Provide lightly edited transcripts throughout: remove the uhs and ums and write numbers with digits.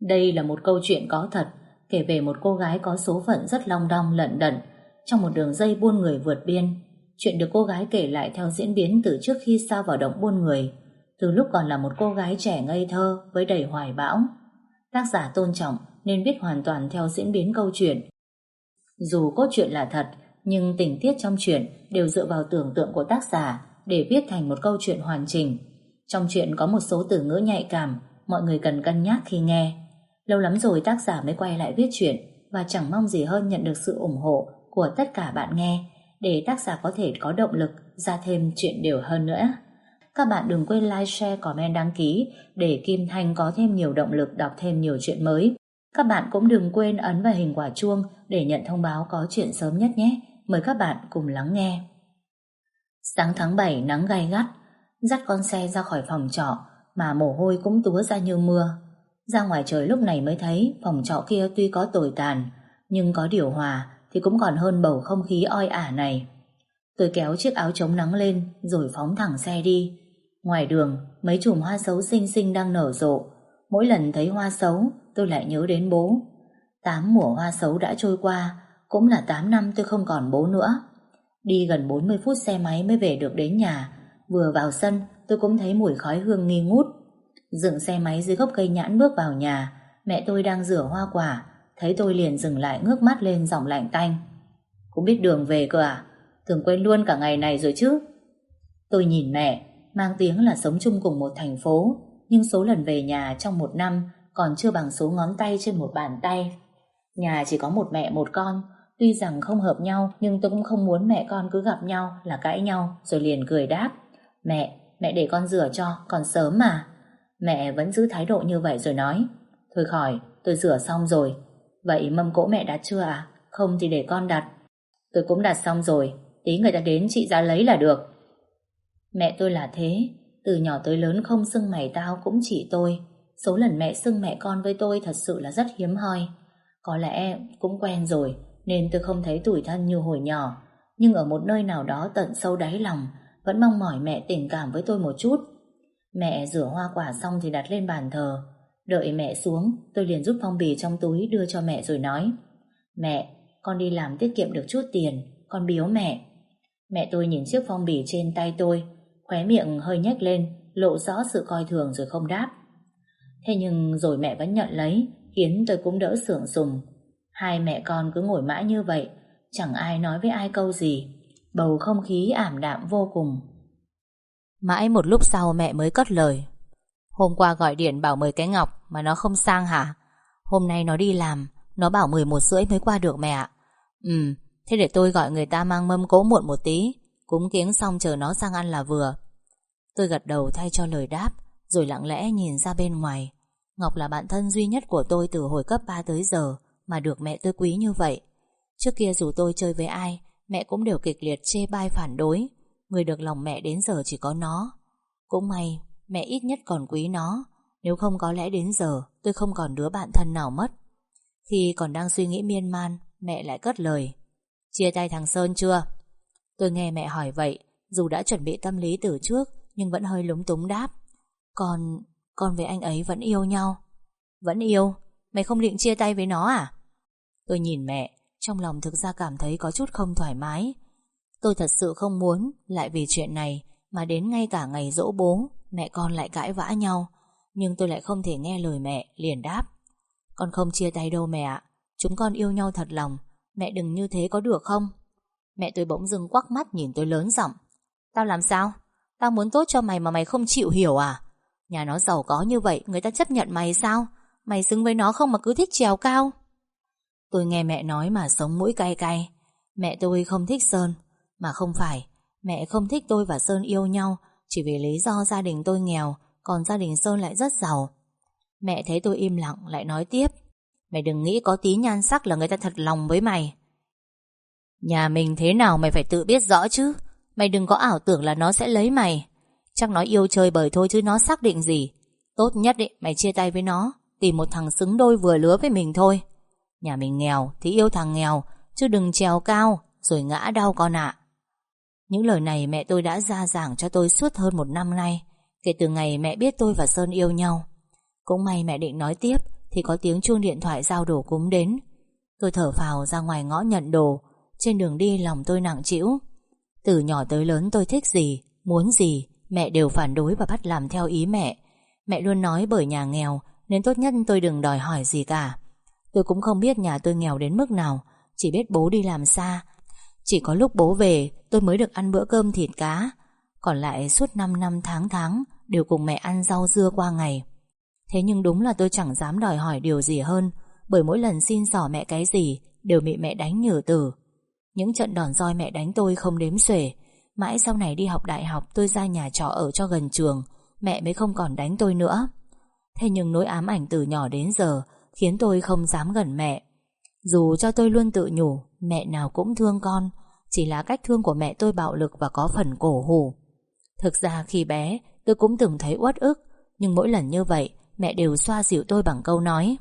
Đây là một câu chuyện có thật, kể về một cô gái có số phận rất long đong lận đận trong một đường dây buôn người vượt biên. Chuyện được cô gái kể lại theo diễn biến từ trước khi sa vào động buôn người, từ lúc còn là một cô gái trẻ ngây thơ với đầy hoài bão. Tác giả tôn trọng nên viết hoàn toàn theo diễn biến câu chuyện. Dù cốt truyện là thật, nhưng tình tiết trong truyện đều dựa vào tưởng tượng của tác giả để viết thành một câu chuyện hoàn chỉnh. Trong truyện có một số từ ngữ nhạy cảm, mọi người cần cân nhắc khi nghe. Lâu lắm rồi tác giả mới quay lại viết truyện, và chẳng mong gì hơn nhận được sự ủng hộ của tất cả bạn nghe, để tác giả có thể có động lực ra thêm chuyện đều hơn nữa. Các bạn đừng quên like, share, comment, đăng ký để Kim Thanh có thêm nhiều động lực đọc thêm nhiều chuyện mới. Các bạn cũng đừng quên ấn vào hình quả chuông để nhận thông báo có chuyện sớm nhất nhé. Mời các bạn cùng lắng nghe. Sáng tháng 7 nắng gay gắt, dắt con xe ra khỏi phòng trọ mà mồ hôi cũng túa ra như mưa. Ra ngoài trời lúc này mới thấy phòng trọ kia tuy có tồi tàn, nhưng có điều hòa thì cũng còn hơn bầu không khí oi ả này. Tôi kéo chiếc áo chống nắng lên rồi phóng thẳng xe đi. Ngoài đường, mấy chùm hoa sấu xinh xinh đang nở rộ. Mỗi lần thấy hoa sấu, tôi lại nhớ đến bố. 8 mùa hoa sấu đã trôi qua, cũng là 8 năm tôi không còn bố nữa. Đi gần 40 phút xe máy mới về được đến nhà. Vừa vào sân, tôi cũng thấy mùi khói hương nghi ngút. Dừng xe máy dưới gốc cây nhãn bước vào nhà, mẹ tôi đang rửa hoa quả, thấy tôi liền dừng lại ngước mắt lên giọng lạnh tanh. Cũng biết đường về cơ à? Tưởng quên luôn cả ngày này rồi chứ. Tôi nhìn mẹ, mang tiếng là sống chung cùng một thành phố, nhưng số lần về nhà trong một năm còn chưa bằng số ngón tay trên một bàn tay. Nhà chỉ có một mẹ một con, tuy rằng không hợp nhau nhưng tôi cũng không muốn mẹ con cứ gặp nhau là cãi nhau, rồi liền cười đáp: Mẹ để con rửa cho, còn sớm mà. Mẹ vẫn giữ thái độ như vậy rồi nói: Thôi khỏi, tôi rửa xong rồi. Vậy mâm cỗ mẹ đặt chưa à? Không thì để con đặt. Tôi cũng đặt xong rồi, tí người ta đến chị ra lấy là được. Mẹ tôi là thế, từ nhỏ tới lớn không xưng mày tao cũng chỉ tôi. Số lần mẹ xưng mẹ con với tôi thật sự là rất hiếm hoi. Có lẽ cũng quen rồi nên tôi không thấy tủi thân như hồi nhỏ, nhưng ở một nơi nào đó tận sâu đáy lòng vẫn mong mỏi mẹ tình cảm với tôi một chút. Mẹ rửa hoa quả xong thì đặt lên bàn thờ. Đợi mẹ xuống, tôi liền rút phong bì trong túi đưa cho mẹ rồi nói: Mẹ, con đi làm tiết kiệm được chút tiền, con biếu mẹ. Mẹ tôi nhìn chiếc phong bì trên tay tôi, khóe miệng hơi nhếch lên, lộ rõ sự coi thường rồi không đáp. Thế nhưng rồi mẹ vẫn nhận lấy, khiến tôi cũng đỡ sượng sùng. Hai mẹ con cứ ngồi mãi như vậy, chẳng ai nói với ai câu gì. Bầu không khí ảm đạm vô cùng. Mãi một lúc sau mẹ mới cất lời: Hôm qua gọi điện bảo mời cái Ngọc mà nó không sang hả? Hôm nay nó đi làm, nó bảo 11h30 mới qua được mẹ ạ. Thế để tôi gọi người ta mang mâm cỗ muộn một tí, cúng kiếng xong chờ nó sang ăn là vừa. Tôi gật đầu thay cho lời đáp, rồi lặng lẽ nhìn ra bên ngoài. Ngọc là bạn thân duy nhất của tôi từ hồi cấp 3 tới giờ, mà được mẹ tôi quý như vậy. Trước kia dù tôi chơi với ai, mẹ cũng đều kịch liệt chê bai phản đối. Người được lòng mẹ đến giờ chỉ có nó. Cũng may mẹ ít nhất còn quý nó, nếu không có lẽ đến giờ tôi không còn đứa bạn thân nào mất. Khi còn đang suy nghĩ miên man, mẹ lại cất lời: Chia tay thằng Sơn chưa? Tôi nghe mẹ hỏi vậy, dù đã chuẩn bị tâm lý từ trước nhưng vẫn hơi lúng túng đáp: Con với anh ấy vẫn yêu nhau. Vẫn yêu? Mày không định chia tay với nó à? Tôi nhìn mẹ, trong lòng thực ra cảm thấy có chút không thoải mái. Tôi thật sự không muốn lại vì chuyện này mà đến ngay cả ngày giỗ bố mẹ con lại cãi vã nhau. Nhưng tôi lại không thể nghe lời mẹ, liền đáp: Con không chia tay đâu mẹ ạ. Chúng con yêu nhau thật lòng. Mẹ đừng như thế có được không? Mẹ tôi bỗng dưng quắc mắt nhìn tôi lớn giọng: Tao làm sao? Tao muốn tốt cho mày mà mày không chịu hiểu à? Nhà nó giàu có như vậy, người ta chấp nhận mày sao? Mày xứng với nó không mà cứ thích trèo cao? Tôi nghe mẹ nói mà sống mũi cay cay. Mẹ tôi không thích Sơn. Mà không phải, mẹ không thích tôi và Sơn yêu nhau chỉ vì lý do gia đình tôi nghèo, còn gia đình Sơn lại rất giàu. Mẹ thấy tôi im lặng lại nói tiếp: Mày đừng nghĩ có tí nhan sắc là người ta thật lòng với mày. Nhà mình thế nào mày phải tự biết rõ chứ. Mày đừng có ảo tưởng là nó sẽ lấy mày. Chắc nó yêu chơi bời thôi chứ nó xác định gì. Tốt nhất mày chia tay với nó, tìm một thằng xứng đôi vừa lứa với mình thôi. Nhà mình nghèo thì yêu thằng nghèo, chứ đừng trèo cao rồi ngã đau con ạ. Những lời này mẹ tôi đã ra giảng cho tôi suốt hơn 1 năm nay, kể từ ngày mẹ biết tôi và Sơn yêu nhau. Cũng may mẹ định nói tiếp, thì có tiếng chuông điện thoại giao đồ cúng đến. Tôi thở phào ra ngoài ngõ nhận đồ. Trên đường đi lòng tôi nặng trĩu. Từ nhỏ tới lớn tôi thích gì, muốn gì, mẹ đều phản đối và bắt làm theo ý mẹ. Mẹ luôn nói bởi nhà nghèo nên tốt nhất tôi đừng đòi hỏi gì cả. Tôi cũng không biết nhà tôi nghèo đến mức nào, chỉ biết bố đi làm xa. Chỉ có lúc bố về tôi mới được ăn bữa cơm thịt cá. Còn lại suốt 5 năm tháng đều cùng mẹ ăn rau dưa qua ngày. Thế nhưng đúng là tôi chẳng dám đòi hỏi điều gì hơn, bởi mỗi lần xin xỏ mẹ cái gì đều bị mẹ đánh nhừ từ. Những trận đòn roi mẹ đánh tôi không đếm xuể. Mãi sau này đi học đại học tôi ra nhà trọ ở cho gần trường, mẹ mới không còn đánh tôi nữa. Thế nhưng nỗi ám ảnh từ nhỏ đến giờ khiến tôi không dám gần mẹ. Dù cho tôi luôn tự nhủ mẹ nào cũng thương con, chỉ là cách thương của mẹ tôi bạo lực và có phần cổ hủ. Thực ra khi bé tôi cũng từng thấy uất ức, nhưng mỗi lần như vậy mẹ đều xoa dịu tôi bằng câu nói: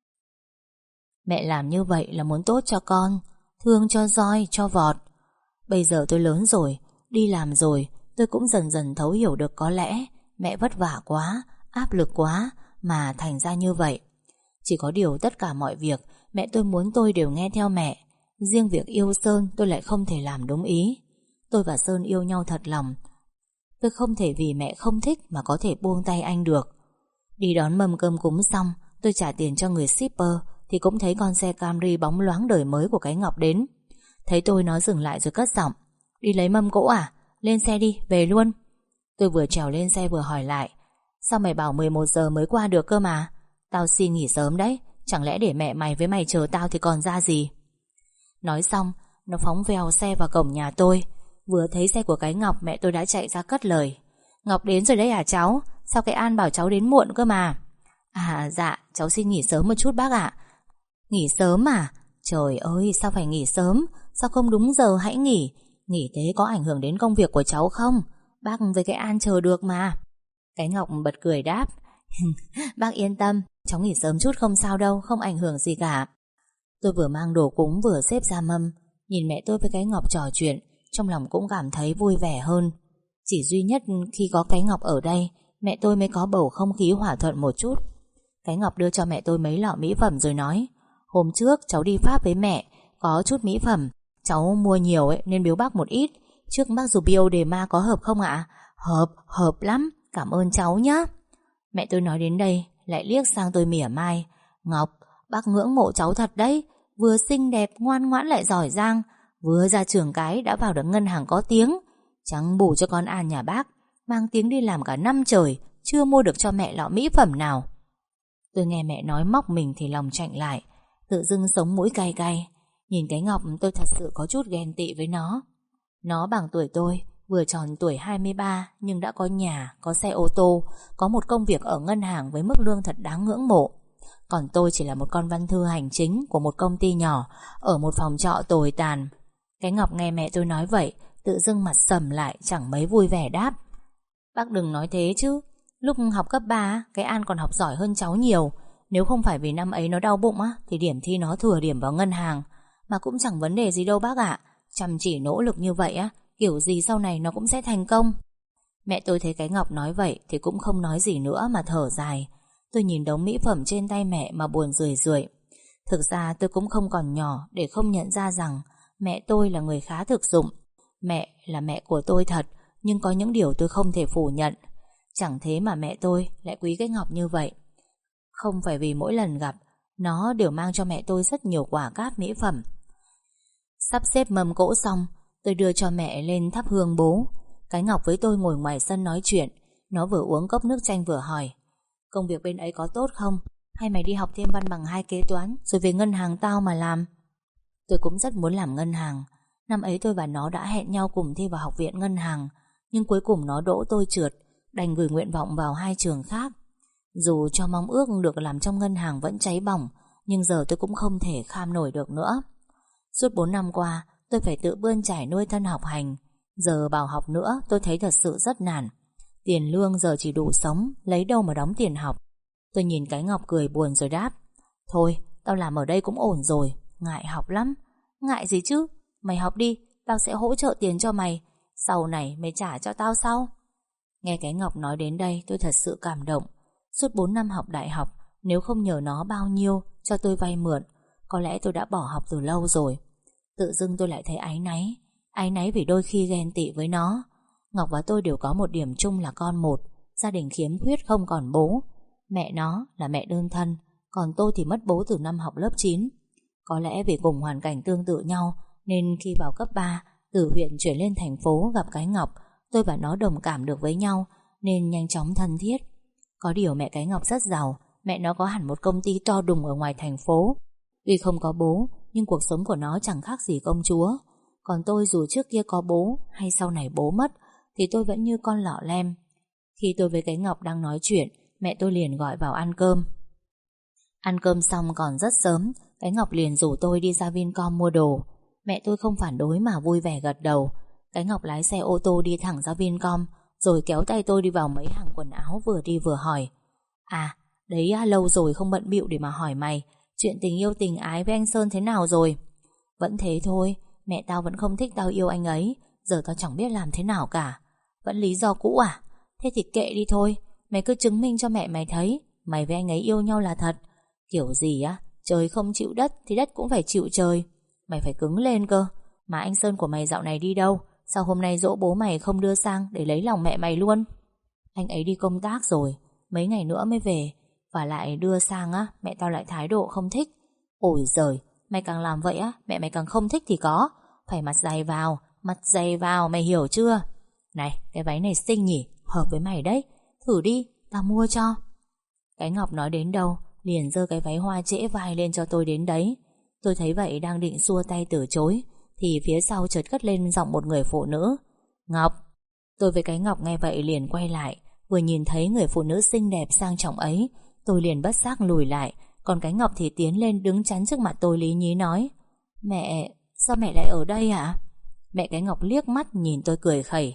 mẹ làm như vậy là muốn tốt cho con, thương cho roi, cho vọt. Bây giờ tôi lớn rồi, đi làm rồi, tôi cũng dần dần thấu hiểu được có lẽ mẹ vất vả quá, áp lực quá mà thành ra như vậy. Chỉ có điều tất cả mọi việc mẹ tôi muốn tôi đều nghe theo mẹ. Riêng việc yêu Sơn tôi lại không thể làm đúng ý. Tôi và Sơn yêu nhau thật lòng. Tôi không thể vì mẹ không thích mà có thể buông tay anh được. Đi đón mâm cơm cúng xong, tôi trả tiền cho người shipper thì cũng thấy con xe Camry bóng loáng đời mới của cái Ngọc đến. Thấy tôi nó dừng lại rồi cất giọng: đi lấy mâm cỗ à? Lên xe đi, về luôn. Tôi vừa trèo lên xe vừa hỏi lại: sao mày bảo 11 giờ mới qua được cơ mà? Tao xin nghỉ sớm đấy, chẳng lẽ để mẹ mày với mày chờ tao thì còn ra gì? Nói xong, nó phóng vèo xe vào cổng nhà tôi. Vừa thấy xe của cái Ngọc, mẹ tôi đã chạy ra cất lời: Ngọc đến rồi đấy à cháu? Sao cái An bảo cháu đến muộn cơ mà? À dạ, cháu xin nghỉ sớm một chút bác ạ. Nghỉ sớm à? Trời ơi, sao phải nghỉ sớm? Sao không đúng giờ hãy nghỉ? Nghỉ thế có ảnh hưởng đến công việc của cháu không? Bác với cái An chờ được mà. Cái Ngọc bật cười đáp: bác yên tâm, cháu nghỉ sớm chút không sao đâu, không ảnh hưởng gì cả. Tôi vừa mang đồ cúng vừa xếp ra mâm, nhìn mẹ tôi với cái Ngọc trò chuyện, trong lòng cũng cảm thấy vui vẻ hơn. Chỉ duy nhất khi có cái Ngọc ở đây, mẹ tôi mới có bầu không khí hòa thuận một chút. Cái Ngọc đưa cho mẹ tôi mấy lọ mỹ phẩm rồi nói: hôm trước cháu đi Pháp với mẹ, có chút mỹ phẩm, cháu mua nhiều ấy nên biếu bác một ít. Trước bác dùng Bioderma có hợp không ạ? Hợp lắm, cảm ơn cháu nhé. Mẹ tôi nói đến đây lại liếc sang tôi mỉa mai: Ngọc, bác ngưỡng mộ cháu thật đấy, vừa xinh đẹp, ngoan ngoãn lại giỏi giang, vừa ra trường cái đã vào được ngân hàng có tiếng. Chẳng bù cho con An nhà bác mang tiếng đi làm cả năm trời, chưa mua được cho mẹ lọ mỹ phẩm nào. Tôi nghe mẹ nói móc mình thì lòng chạnh lại, tự dưng sống mũi cay cay. Nhìn cái Ngọc tôi thật sự có chút ghen tị với nó. Nó bằng tuổi tôi, vừa tròn tuổi 23 nhưng đã có nhà, có xe ô tô, có một công việc ở ngân hàng với mức lương thật đáng ngưỡng mộ. Còn tôi chỉ là một con văn thư hành chính của một công ty nhỏ ở một phòng trọ tồi tàn. Cái Ngọc nghe mẹ tôi nói vậy, tự dưng mặt sầm lại, chẳng mấy vui vẻ đáp: bác đừng nói thế chứ. Lúc học cấp 3 cái An còn học giỏi hơn cháu nhiều. Nếu không phải vì năm ấy nó đau bụng á thì điểm thi nó thừa điểm vào ngân hàng. Mà cũng chẳng vấn đề gì đâu bác ạ. Chăm chỉ nỗ lực như vậy á, kiểu gì sau này nó cũng sẽ thành công. Mẹ tôi thấy cái Ngọc nói vậy thì cũng không nói gì nữa mà thở dài. Tôi nhìn đống mỹ phẩm trên tay mẹ mà buồn rười rượi. Thực ra tôi cũng không còn nhỏ để không nhận ra rằng mẹ tôi là người khá thực dụng. Mẹ là mẹ của tôi thật, nhưng có những điều tôi không thể phủ nhận. Chẳng thế mà mẹ tôi lại quý cái Ngọc như vậy. Không phải vì mỗi lần gặp nó đều mang cho mẹ tôi rất nhiều quả cáp mỹ phẩm. Sắp xếp mâm cỗ xong, tôi đưa cho mẹ lên thắp hương bố. Cái Ngọc với tôi ngồi ngoài sân nói chuyện. Nó vừa uống cốc nước chanh vừa hỏi: công việc bên ấy có tốt không? Hay mày đi học thêm văn bằng 2 kế toán rồi về ngân hàng tao mà làm? Tôi cũng rất muốn làm ngân hàng. Năm ấy tôi và nó đã hẹn nhau cùng thi vào học viện ngân hàng, nhưng cuối cùng nó đỗ tôi trượt, đành gửi nguyện vọng vào 2 trường khác. Dù cho mong ước được làm trong ngân hàng vẫn cháy bỏng, nhưng giờ tôi cũng không thể kham nổi được nữa. Suốt 4 năm qua tôi phải tự bươn chải nuôi thân học hành. Giờ bảo học nữa tôi thấy thật sự rất nản. Tiền lương giờ chỉ đủ sống, lấy đâu mà đóng tiền học. Tôi nhìn cái Ngọc cười buồn rồi đáp: thôi, tao làm ở đây cũng ổn rồi, ngại học lắm. Ngại gì chứ, mày học đi, tao sẽ hỗ trợ tiền cho mày. Sau này mày trả cho tao sau. Nghe cái Ngọc nói đến đây tôi thật sự cảm động. Suốt 4 năm học đại học, nếu không nhờ nó bao nhiêu cho tôi vay mượn, có lẽ tôi đã bỏ học từ lâu rồi. Tự dưng tôi lại thấy áy náy vì đôi khi ghen tị với nó. Ngọc và tôi đều có một điểm chung là con một, gia đình khiếm khuyết không còn bố. Mẹ nó là mẹ đơn thân, còn tôi thì mất bố từ năm học lớp 9. Có lẽ vì cùng hoàn cảnh tương tự nhau nên khi vào cấp 3, từ huyện chuyển lên thành phố gặp cái Ngọc, tôi và nó đồng cảm được với nhau nên nhanh chóng thân thiết. Có điều mẹ cái Ngọc rất giàu, mẹ nó có hẳn một công ty to đùng ở ngoài thành phố. Tuy không có bố, nhưng cuộc sống của nó chẳng khác gì công chúa. Còn tôi dù trước kia có bố hay sau này bố mất thì tôi vẫn như con lọ lem. Khi tôi với cái Ngọc đang nói chuyện, mẹ tôi liền gọi vào ăn cơm. Ăn cơm xong còn rất sớm, cái Ngọc liền rủ tôi đi ra Vincom mua đồ. Mẹ tôi không phản đối mà vui vẻ gật đầu. Cái Ngọc lái xe ô tô đi thẳng ra Vincom, rồi kéo tay tôi đi vào mấy hàng quần áo, vừa đi vừa hỏi: À, đấy lâu rồi không bận bịu để mà hỏi mày, chuyện tình yêu tình ái với anh Sơn thế nào rồi? Vẫn thế thôi, mẹ tao vẫn không thích tao yêu anh ấy, giờ tao chẳng biết làm thế nào cả. Vẫn lý do cũ à? Thế thì kệ đi thôi, mày cứ chứng minh cho mẹ mày thấy mày với anh ấy yêu nhau là thật. Kiểu gì trời không chịu đất thì đất cũng phải chịu trời. Mày phải cứng lên cơ. Mà anh Sơn của mày dạo này đi đâu? Sao hôm nay giỗ bố mày không đưa sang để lấy lòng mẹ mày luôn? Anh ấy đi công tác rồi, mấy ngày nữa mới về. Và lại đưa sang mẹ tao lại thái độ không thích. Ôi giời, mày càng làm vậy mẹ mày càng không thích thì có. Phải mặt dày vào, mày hiểu chưa? Này, cái váy này xinh nhỉ, hợp với mày đấy. Thử đi, tao mua cho. Cái Ngọc nói đến đâu liền giơ cái váy hoa trễ vai lên cho tôi đến đấy. Tôi thấy vậy đang định xua tay từ chối thì phía sau chợt cất lên giọng một người phụ nữ: Ngọc. Tôi với cái Ngọc nghe vậy liền quay lại. Vừa nhìn thấy người phụ nữ xinh đẹp sang trọng ấy, tôi liền bất giác lùi lại. Còn cái Ngọc thì tiến lên đứng chắn trước mặt tôi lý nhí nói: Mẹ, sao mẹ lại ở đây hả? Mẹ cái Ngọc liếc mắt nhìn tôi cười khẩy: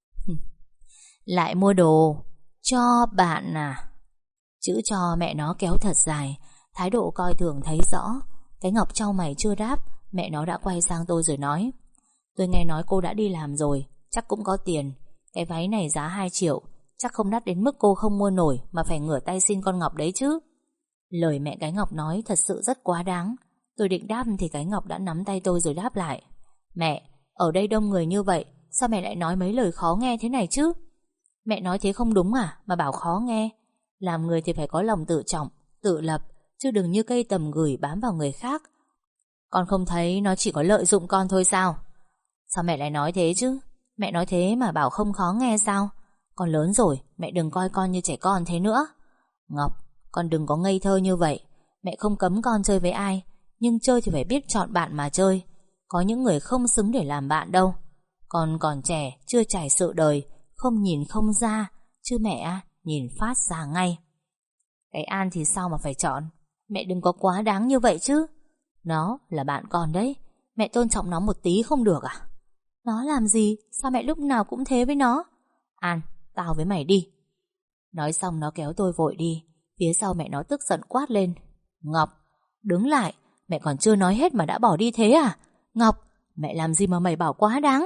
Lại mua đồ cho bạn à? Chữ cho mẹ nó kéo thật dài, thái độ coi thường thấy rõ. Cái Ngọc chau mày chưa đáp, mẹ nó đã quay sang tôi rồi nói: Tôi nghe nói cô đã đi làm rồi, chắc cũng có tiền. Cái váy này giá 2 triệu, chắc không đắt đến mức cô không mua nổi mà phải ngửa tay xin con Ngọc đấy chứ. Lời mẹ cái Ngọc nói thật sự rất quá đáng. Tôi định đáp thì cái Ngọc đã nắm tay tôi rồi đáp lại: Mẹ, ở đây đông người như vậy, sao mẹ lại nói mấy lời khó nghe thế này chứ? Mẹ nói thế không đúng à mà bảo khó nghe? Làm người thì phải có lòng tự trọng, tự lập, chứ đừng như cây tầm gửi bám vào người khác. Con không thấy nó chỉ có lợi dụng con thôi sao? Sao mẹ lại nói thế chứ? Mẹ nói thế mà bảo không khó nghe sao? Con lớn rồi, mẹ đừng coi con như trẻ con thế nữa. Ngọc, con đừng có ngây thơ như vậy. Mẹ không cấm con chơi với ai, nhưng chơi thì phải biết chọn bạn mà chơi. Có những người không xứng để làm bạn đâu. Con còn trẻ, chưa trải sự đời, không nhìn không ra, chứ mẹ nhìn phát ra ngay. Cái An thì sao mà phải chọn? Mẹ đừng có quá đáng như vậy chứ. Nó là bạn con đấy, mẹ tôn trọng nó một tí không được à? Nó làm gì? Sao mẹ lúc nào cũng thế với nó? An, tao với mày đi. Nói xong nó kéo tôi vội đi. Phía sau mẹ nó tức giận quát lên: Ngọc, đứng lại, mẹ còn chưa nói hết mà đã bỏ đi thế à? Ngọc, mẹ làm gì mà mày bảo quá đáng?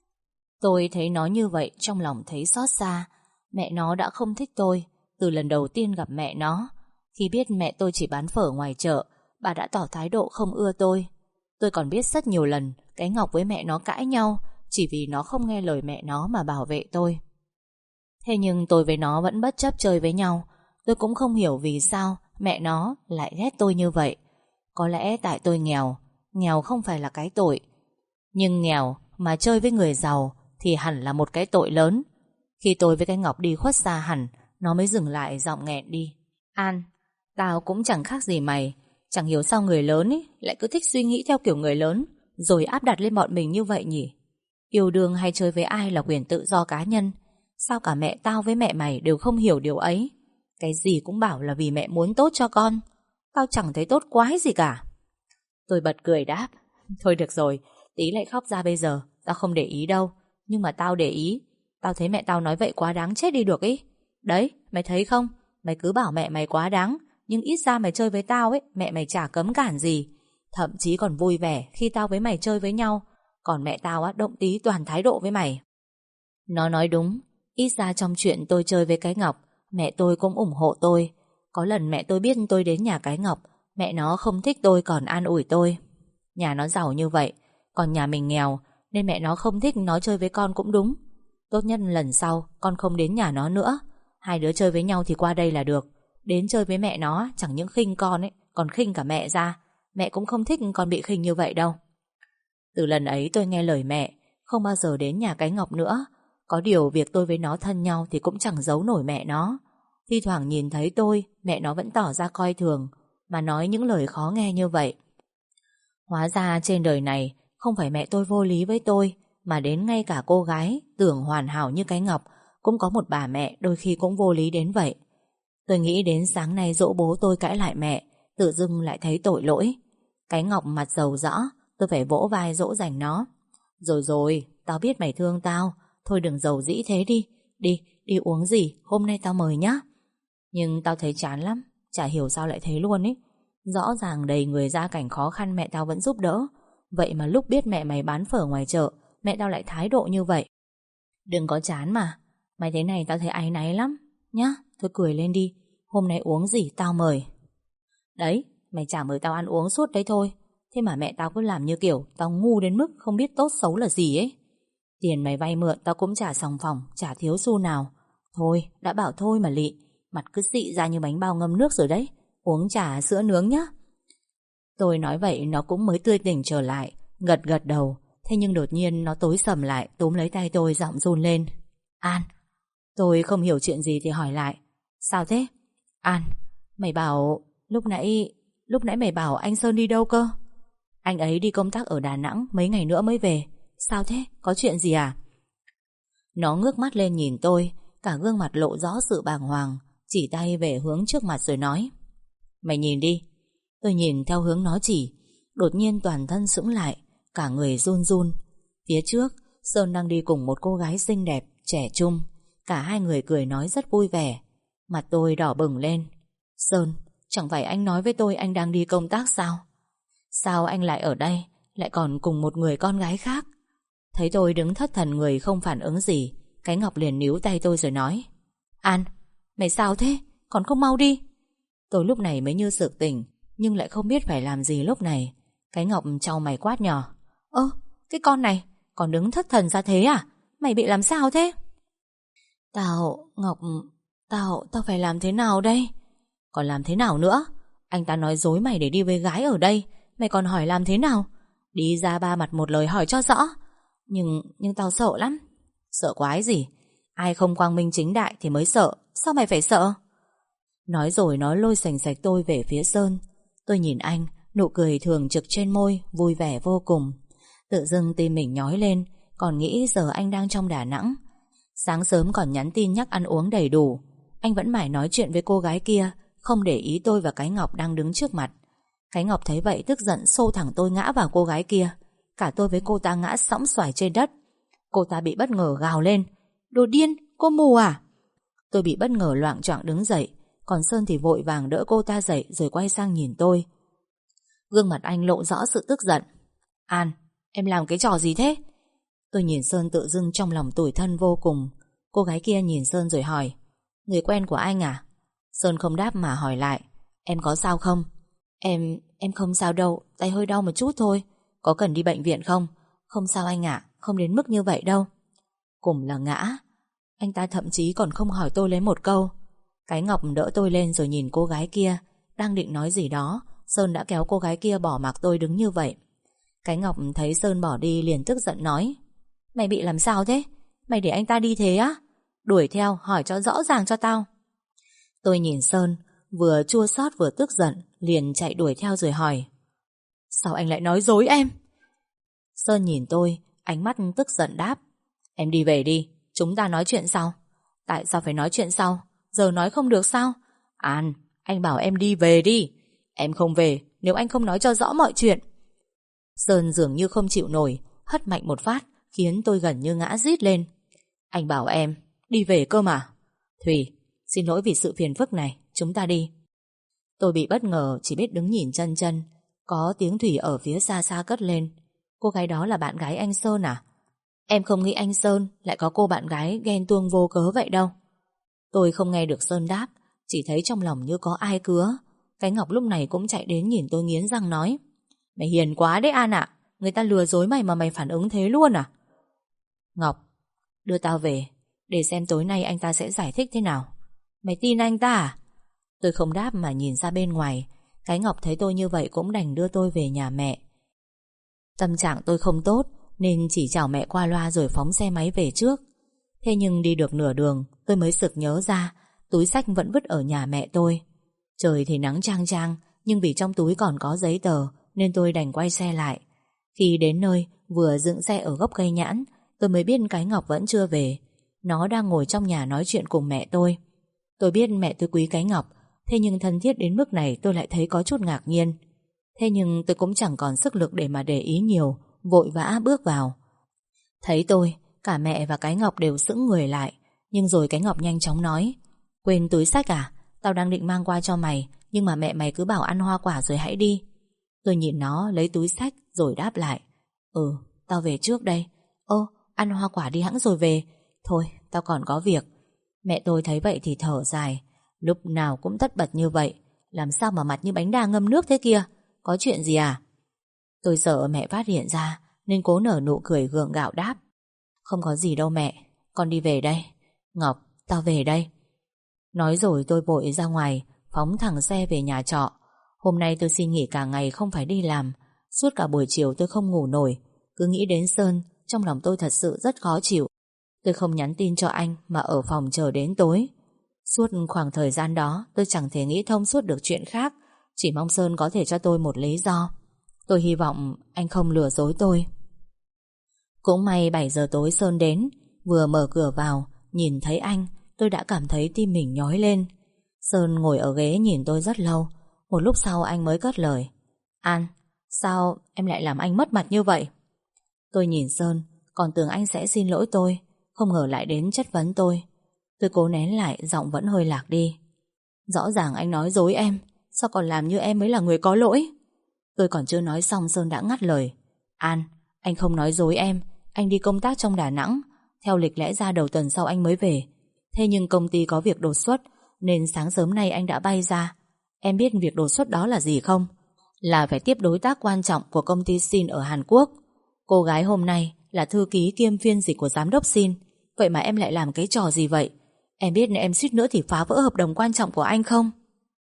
Tôi thấy nó như vậy trong lòng thấy xót xa. Mẹ nó đã không thích tôi từ lần đầu tiên gặp mẹ nó. Khi biết mẹ tôi chỉ bán phở ngoài chợ, bà đã tỏ thái độ không ưa tôi. Tôi còn biết rất nhiều lần cái Ngọc với mẹ nó cãi nhau chỉ vì nó không nghe lời mẹ nó mà bảo vệ tôi. Thế nhưng tôi với nó vẫn bất chấp chơi với nhau. Tôi cũng không hiểu vì sao mẹ nó lại ghét tôi như vậy. Có lẽ tại tôi nghèo. Nghèo không phải là cái tội, nhưng nghèo mà chơi với người giàu thì hẳn là một cái tội lớn. Khi tôi với cái Ngọc đi khuất xa hẳn, nó mới dừng lại giọng nghẹn đi: An, tao cũng chẳng khác gì mày. Chẳng hiểu sao người lớn lại cứ thích suy nghĩ theo kiểu người lớn, rồi áp đặt lên bọn mình như vậy nhỉ. Yêu đương hay chơi với ai là quyền tự do cá nhân. Sao cả mẹ tao với mẹ mày đều không hiểu điều ấy? Cái gì cũng bảo là vì mẹ muốn tốt cho con. Tao chẳng thấy tốt quái gì cả. Tôi bật cười đáp: Thôi được rồi, tí lại khóc ra bây giờ. Tao không để ý đâu, nhưng mà tao để ý. Tao thấy mẹ tao nói vậy quá đáng chết đi được ý. Đấy, mày thấy không? Mày cứ bảo mẹ mày quá đáng, nhưng ít ra mày chơi với tao mẹ mày chả cấm cản gì. Thậm chí còn vui vẻ khi tao với mày chơi với nhau. Còn mẹ tao động tí toàn thái độ với mày. Nó nói đúng. Ít ra trong chuyện tôi chơi với cái Ngọc, mẹ tôi cũng ủng hộ tôi. Có lần mẹ tôi biết tôi đến nhà cái Ngọc, mẹ nó không thích tôi còn an ủi tôi. Nhà nó giàu như vậy, còn nhà mình nghèo, nên mẹ nó không thích nó chơi với con cũng đúng. Tốt nhất lần sau con không đến nhà nó nữa. Hai đứa chơi với nhau thì qua đây là được. Đến chơi với mẹ nó chẳng những khinh con ấy, còn khinh cả mẹ ra. Mẹ cũng không thích con bị khinh như vậy đâu. Từ lần ấy tôi nghe lời mẹ, không bao giờ đến nhà cái Ngọc nữa. Có điều việc tôi với nó thân nhau thì cũng chẳng giấu nổi mẹ nó. Thi thoảng nhìn thấy tôi, mẹ nó vẫn tỏ ra coi thường, mà nói những lời khó nghe như vậy. Hóa ra trên đời này không phải mẹ tôi vô lý với tôi, mà đến ngay cả cô gái tưởng hoàn hảo như cái Ngọc cũng có một bà mẹ đôi khi cũng vô lý đến vậy. Tôi nghĩ đến sáng nay dỗ bố tôi cãi lại mẹ, tự dưng lại thấy tội lỗi. Cái Ngọc mặt dầu rõ, tôi phải vỗ vai dỗ dành nó. Rồi rồi, tao biết mày thương tao, thôi đừng giàu dĩ thế đi. Đi uống gì, hôm nay tao mời nhá. Nhưng tao thấy chán lắm, chả hiểu sao lại thế luôn ấy. Rõ ràng đầy người gia cảnh khó khăn mẹ tao vẫn giúp đỡ. Vậy mà lúc biết mẹ mày bán phở ngoài chợ, mẹ tao lại thái độ như vậy. Đừng có chán mà. Mày thế này tao thấy áy náy lắm. Nhá, thôi cười lên đi. Hôm nay uống gì tao mời. Đấy, mày chả mời tao ăn uống suốt đấy thôi. Thế mà mẹ tao cứ làm như kiểu tao ngu đến mức không biết tốt xấu là gì ấy. Tiền mày vay mượn tao cũng trả sòng phẳng, chả thiếu xu nào. Thôi, đã bảo thôi mà lị. Mặt cứ xị ra như bánh bao ngâm nước rồi đấy. Uống trà sữa nướng nhá. Tôi nói vậy nó cũng mới tươi tỉnh trở lại, gật gật đầu. Thế nhưng đột nhiên nó tối sầm lại, túm lấy tay tôi giọng run lên. An. Tôi không hiểu chuyện gì thì hỏi lại. Sao thế? An, mày bảo lúc nãy mày bảo anh Sơn đi đâu cơ? Anh ấy đi công tác ở Đà Nẵng, mấy ngày nữa mới về. Sao thế? Có chuyện gì à? Nó ngước mắt lên nhìn tôi, cả gương mặt lộ rõ sự bàng hoàng, chỉ tay về hướng trước mặt rồi nói. Mày nhìn đi. Tôi nhìn theo hướng nó chỉ, đột nhiên toàn thân sững lại, cả người run run. Phía trước, Sơn đang đi cùng một cô gái xinh đẹp, trẻ trung. Cả hai người cười nói rất vui vẻ. Mặt tôi đỏ bừng lên. Sơn, chẳng phải anh nói với tôi anh đang đi công tác sao? Sao anh lại ở đây, lại còn cùng một người con gái khác? Thấy tôi đứng thất thần người không phản ứng gì, cái Ngọc liền níu tay tôi rồi nói. An, mày sao thế? Còn không mau đi. Tôi lúc này mới như sực tỉnh, nhưng lại không biết phải làm gì lúc này. Cái Ngọc chau mày quát nhỏ. Cái con này, còn đứng thất thần ra thế à? Mày bị làm sao thế? Tao phải làm thế nào đây? Còn làm thế nào nữa? Anh ta nói dối mày để đi với gái ở đây, mày còn hỏi làm thế nào? Đi ra ba mặt một lời hỏi cho rõ. Nhưng tao sợ lắm. Sợ quái gì? Ai không quang minh chính đại thì mới sợ. Sao mày phải sợ? Nói rồi nó lôi sành sạch tôi về phía Sơn. Tôi nhìn anh, nụ cười thường trực trên môi, vui vẻ vô cùng. Tự dưng tim mình nhói lên, còn nghĩ giờ anh đang trong Đà Nẵng. Sáng sớm còn nhắn tin nhắc ăn uống đầy đủ. Anh vẫn mải nói chuyện với cô gái kia, không để ý tôi và cái Ngọc đang đứng trước mặt. Cái Ngọc thấy vậy tức giận xô thẳng tôi ngã vào cô gái kia. Cả tôi với cô ta ngã sõng xoài trên đất. Cô ta bị bất ngờ gào lên. Đồ điên, cô mù à? Tôi bị bất ngờ loạng choạng đứng dậy. Còn Sơn thì vội vàng đỡ cô ta dậy rồi quay sang nhìn tôi. Gương mặt anh lộ rõ sự tức giận. An, em làm cái trò gì thế? Tôi nhìn Sơn tự dưng trong lòng tủi thân vô cùng. Cô gái kia nhìn Sơn rồi hỏi. Người quen của anh à? Sơn không đáp mà hỏi lại. Em có sao không? Em không sao đâu, tay hơi đau một chút thôi. Có cần đi bệnh viện không? Không sao anh ạ, không đến mức như vậy đâu. Cùng là ngã. Anh ta thậm chí còn không hỏi tôi lấy một câu. Cái Ngọc đỡ tôi lên rồi nhìn cô gái kia. Đang định nói gì đó, Sơn đã kéo cô gái kia bỏ mặc tôi đứng như vậy. Cái Ngọc thấy Sơn bỏ đi liền tức giận nói. Mày bị làm sao thế? Mày để anh ta đi thế á? Đuổi theo hỏi cho rõ ràng cho tao. Tôi nhìn Sơn, vừa chua xót vừa tức giận, liền chạy đuổi theo rồi hỏi. Sao anh lại nói dối em? Sơn nhìn tôi, ánh mắt tức giận đáp. Em đi về đi, chúng ta nói chuyện sau. Tại sao phải nói chuyện sau? Giờ nói không được sao? An, anh bảo em đi về đi. Em không về nếu anh không nói cho rõ mọi chuyện. Sơn dường như không chịu nổi, hất mạnh một phát, khiến tôi gần như ngã rít lên. Anh bảo em đi về cơ mà. Thùy, xin lỗi vì sự phiền phức này, chúng ta đi. Tôi bị bất ngờ, chỉ biết đứng nhìn chân chân. Có tiếng Thủy ở phía xa xa cất lên. Cô gái đó là bạn gái anh Sơn à? Em không nghĩ anh Sơn lại có cô bạn gái ghen tuông vô cớ vậy đâu. Tôi không nghe được Sơn đáp, Chỉ thấy trong lòng như có ai cứa. Cái Ngọc lúc này cũng chạy đến nhìn tôi nghiến răng nói: Mày hiền quá đấy An ạ. Người ta lừa dối mày mà mày phản ứng thế luôn à? Ngọc, đưa tao về, để xem tối nay anh ta sẽ giải thích thế nào. Mày tin anh ta à? Tôi không đáp mà nhìn ra bên ngoài. Cái Ngọc thấy tôi như vậy cũng đành đưa tôi về nhà mẹ. Tâm trạng tôi không tốt nên chỉ chào mẹ qua loa rồi phóng xe máy về trước. Thế nhưng đi được nửa đường tôi mới sực nhớ ra túi xách vẫn vứt ở nhà mẹ tôi. Trời thì nắng chang chang, nhưng vì trong túi còn có giấy tờ nên tôi đành quay xe lại. Khi đến nơi, vừa dựng xe ở gốc cây nhãn, tôi mới biết cái Ngọc vẫn chưa về. Nó đang ngồi trong nhà nói chuyện cùng mẹ tôi. Tôi biết mẹ tôi quý cái Ngọc, thế nhưng thân thiết đến mức này tôi lại thấy có chút ngạc nhiên. Thế nhưng tôi cũng chẳng còn sức lực để mà để ý nhiều, vội vã bước vào. Thấy tôi, cả mẹ và cái Ngọc đều sững người lại. Nhưng rồi cái Ngọc nhanh chóng nói: Quên túi xách à? Tao đang định mang qua cho mày, nhưng mà mẹ mày cứ bảo ăn hoa quả rồi hãy đi. Tôi nhìn nó lấy túi xách rồi đáp lại: Tao về trước đây. Ăn hoa quả đi hẵng rồi về. Thôi, tao còn có việc. Mẹ tôi thấy vậy thì thở dài. Lúc nào cũng tất bật như vậy, làm sao mà mặt như bánh đa ngâm nước thế kia? Có chuyện gì à? Tôi sợ mẹ phát hiện ra nên cố nở nụ cười gượng gạo đáp: Không có gì đâu mẹ, con đi về đây. Ngọc, tao về đây. Nói rồi tôi vội ra ngoài, phóng thẳng xe về nhà trọ. Hôm nay tôi xin nghỉ cả ngày không phải đi làm. Suốt cả buổi chiều tôi không ngủ nổi. Cứ nghĩ đến Sơn, trong lòng tôi thật sự rất khó chịu. Tôi không nhắn tin cho anh mà ở phòng chờ đến tối. Suốt khoảng thời gian đó tôi chẳng thể nghĩ thông suốt được chuyện khác. Chỉ mong Sơn có thể cho tôi một lý do. Tôi hy vọng anh không lừa dối tôi. Cũng may 7 giờ tối Sơn đến. Vừa mở cửa vào, nhìn thấy anh, tôi đã cảm thấy tim mình nhói lên. Sơn ngồi ở ghế nhìn tôi rất lâu. Một lúc sau anh mới cất lời: An, sao em lại làm anh mất mặt như vậy? Tôi nhìn Sơn, còn tưởng anh sẽ xin lỗi tôi, không ngờ lại đến chất vấn tôi. Tôi cố nén lại, giọng vẫn hơi lạc đi. Rõ ràng anh nói dối em, sao còn làm như em mới là người có lỗi? Tôi còn chưa nói xong Sơn đã ngắt lời: An, anh không nói dối em. Anh đi công tác trong Đà Nẵng. Theo lịch lẽ ra đầu tuần sau anh mới về. Thế nhưng công ty có việc đột xuất nên sáng sớm nay anh đã bay ra. Em biết việc đột xuất đó là gì không? Là phải tiếp đối tác quan trọng của công ty Shin ở Hàn Quốc. Cô gái hôm nay là thư ký kiêm phiên dịch của giám đốc Shin. Vậy mà em lại làm cái trò gì vậy? Em biết em suýt nữa thì phá vỡ hợp đồng quan trọng của anh không?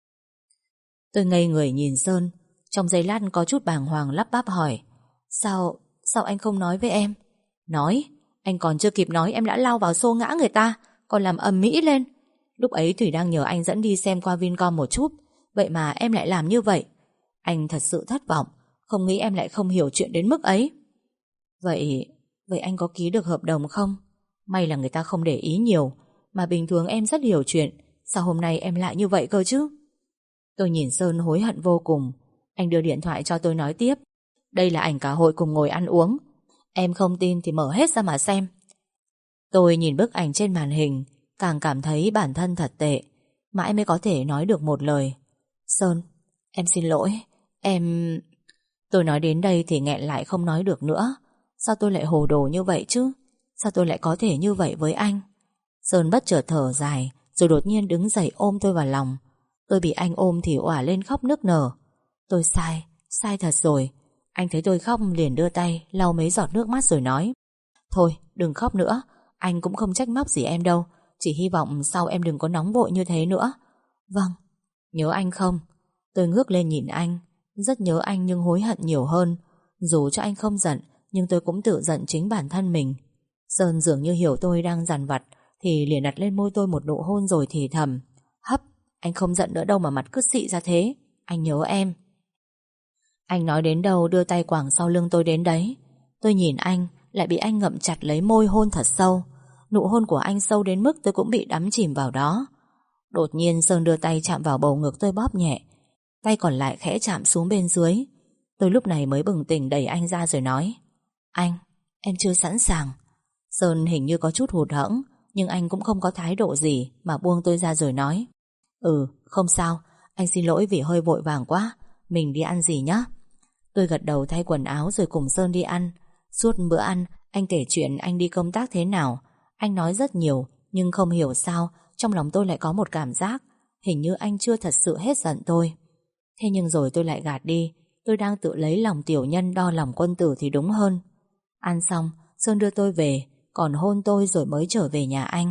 Tôi ngây người nhìn Sơn. Trong giây lát có chút bàng hoàng lắp bắp hỏi: Sao anh không nói với em? Nói? Anh còn chưa kịp nói em đã lao vào xô ngã người ta, còn làm ầm ĩ lên. Lúc ấy Thủy đang nhờ anh dẫn đi xem qua Vincom một chút. Vậy mà em lại làm như vậy. Anh thật sự thất vọng. Không nghĩ em lại không hiểu chuyện đến mức ấy. Vậy anh có ký được hợp đồng không? May là người ta không để ý nhiều. Mà bình thường em rất hiểu chuyện. Sao hôm nay em lại như vậy cơ chứ? Tôi nhìn Sơn hối hận vô cùng. Anh đưa điện thoại cho tôi nói tiếp: Đây là ảnh cả hội cùng ngồi ăn uống. Em không tin thì mở hết ra mà xem. Tôi nhìn bức ảnh trên màn hình, càng cảm thấy bản thân thật tệ. Mãi mới có thể nói được một lời: Sơn, em xin lỗi. Tôi nói đến đây thì nghẹn lại không nói được nữa. Sao tôi lại hồ đồ như vậy chứ? Sao tôi lại có thể như vậy với anh? Sơn bất chợt thở dài, rồi đột nhiên đứng dậy ôm tôi vào lòng. Tôi bị anh ôm thì òa lên khóc nức nở. Tôi sai thật rồi. Anh thấy tôi khóc liền đưa tay lau mấy giọt nước mắt rồi nói: Thôi đừng khóc nữa. Anh cũng không trách móc gì em đâu. Chỉ hy vọng sau em đừng có nóng vội như thế nữa. Vâng. Nhớ anh không? Tôi ngước lên nhìn anh. Rất nhớ anh nhưng hối hận nhiều hơn. Dù cho anh không giận, nhưng tôi cũng tự giận chính bản thân mình. Sơn dường như hiểu tôi đang dằn vặt thì liền đặt lên môi tôi một nụ hôn rồi thì thầm: Hấp, anh không giận nữa đâu mà mặt cứ xị ra thế. Anh nhớ em. Anh nói đến đâu đưa tay quàng sau lưng tôi đến đấy. Tôi nhìn anh, lại bị anh ngậm chặt lấy môi hôn thật sâu. Nụ hôn của anh sâu đến mức tôi cũng bị đắm chìm vào đó. Đột nhiên Sơn đưa tay chạm vào bầu ngực tôi bóp nhẹ. Tay còn lại khẽ chạm xuống bên dưới. Tôi lúc này mới bừng tỉnh đẩy anh ra rồi nói: Anh, em chưa sẵn sàng. Sơn hình như có chút hụt hẫng, nhưng anh cũng không có thái độ gì mà buông tôi ra rồi nói: Không sao. Anh xin lỗi vì hơi vội vàng quá. Mình đi ăn gì nhá? Tôi gật đầu thay quần áo rồi cùng Sơn đi ăn. Suốt bữa ăn anh kể chuyện anh đi công tác thế nào. Anh nói rất nhiều, nhưng không hiểu sao trong lòng tôi lại có một cảm giác hình như anh chưa thật sự hết giận tôi. Thế nhưng rồi tôi lại gạt đi. Tôi đang tự lấy lòng tiểu nhân đo lòng quân tử thì đúng hơn. Ăn xong, Sơn đưa tôi về, còn hôn tôi rồi mới trở về nhà anh.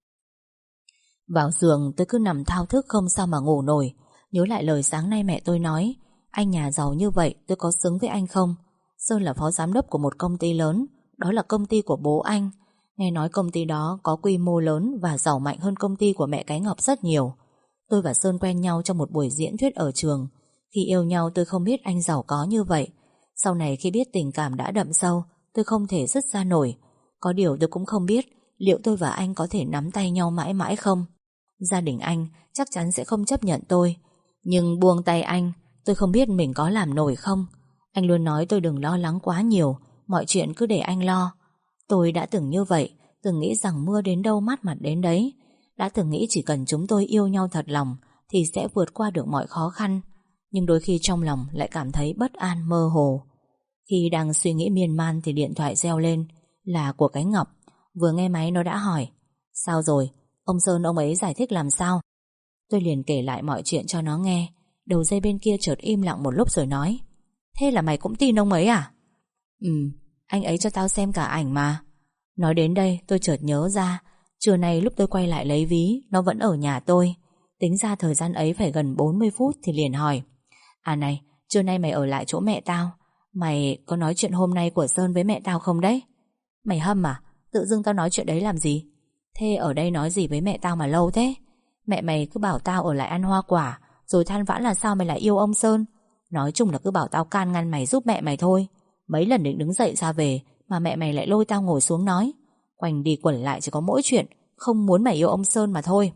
Vào giường tôi cứ nằm thao thức không sao mà ngủ nổi. Nhớ lại lời sáng nay mẹ tôi nói, anh nhà giàu như vậy tôi có xứng với anh không? Sơn là phó giám đốc của một công ty lớn, đó là công ty của bố anh. Nghe nói công ty đó có quy mô lớn và giàu mạnh hơn công ty của mẹ cái Ngọc rất nhiều. Tôi và Sơn quen nhau trong một buổi diễn thuyết ở trường. Khi yêu nhau tôi không biết anh giàu có như vậy. Sau này khi biết tình cảm đã đậm sâu, tôi không thể dứt ra nổi. Có điều tôi cũng không biết liệu tôi và anh có thể nắm tay nhau mãi mãi không. Gia đình anh chắc chắn sẽ không chấp nhận tôi. Nhưng buông tay anh, tôi không biết mình có làm nổi không. Anh luôn nói tôi đừng lo lắng quá nhiều, mọi chuyện cứ để anh lo. Tôi đã từng như vậy, từng nghĩ rằng mưa đến đâu mát mặt đến đấy. Đã từng nghĩ chỉ cần chúng tôi yêu nhau thật lòng thì sẽ vượt qua được mọi khó khăn. Nhưng đôi khi trong lòng lại cảm thấy bất an mơ hồ. Khi đang suy nghĩ miên man thì điện thoại reo lên. Là của cái Ngọc. Vừa nghe máy nó đã hỏi: sao rồi? Ông Sơn ông ấy giải thích làm sao? Tôi liền kể lại mọi chuyện cho nó nghe. Đầu dây bên kia chợt im lặng một lúc rồi nói: thế là mày cũng tin ông ấy à? Ừ, anh ấy cho tao xem cả ảnh mà. Nói đến đây tôi chợt nhớ ra, trưa nay lúc tôi quay lại lấy ví, nó vẫn ở nhà tôi. Tính ra thời gian ấy phải gần 40 phút thì liền hỏi: à này, trưa nay mày ở lại chỗ mẹ tao, mày có nói chuyện hôm nay của Sơn với mẹ tao không đấy? Mày hâm à? Tự dưng tao nói chuyện đấy làm gì? Thế ở đây nói gì với mẹ tao mà lâu thế? Mẹ mày cứ bảo tao ở lại ăn hoa quả, rồi than vãn là sao mày lại yêu ông Sơn. Nói chung là cứ bảo tao can ngăn mày giúp mẹ mày thôi. Mấy lần định đứng dậy ra về mà mẹ mày lại lôi tao ngồi xuống nói. Quanh đi quẩn lại chỉ có mỗi chuyện không muốn mày yêu ông Sơn mà thôi.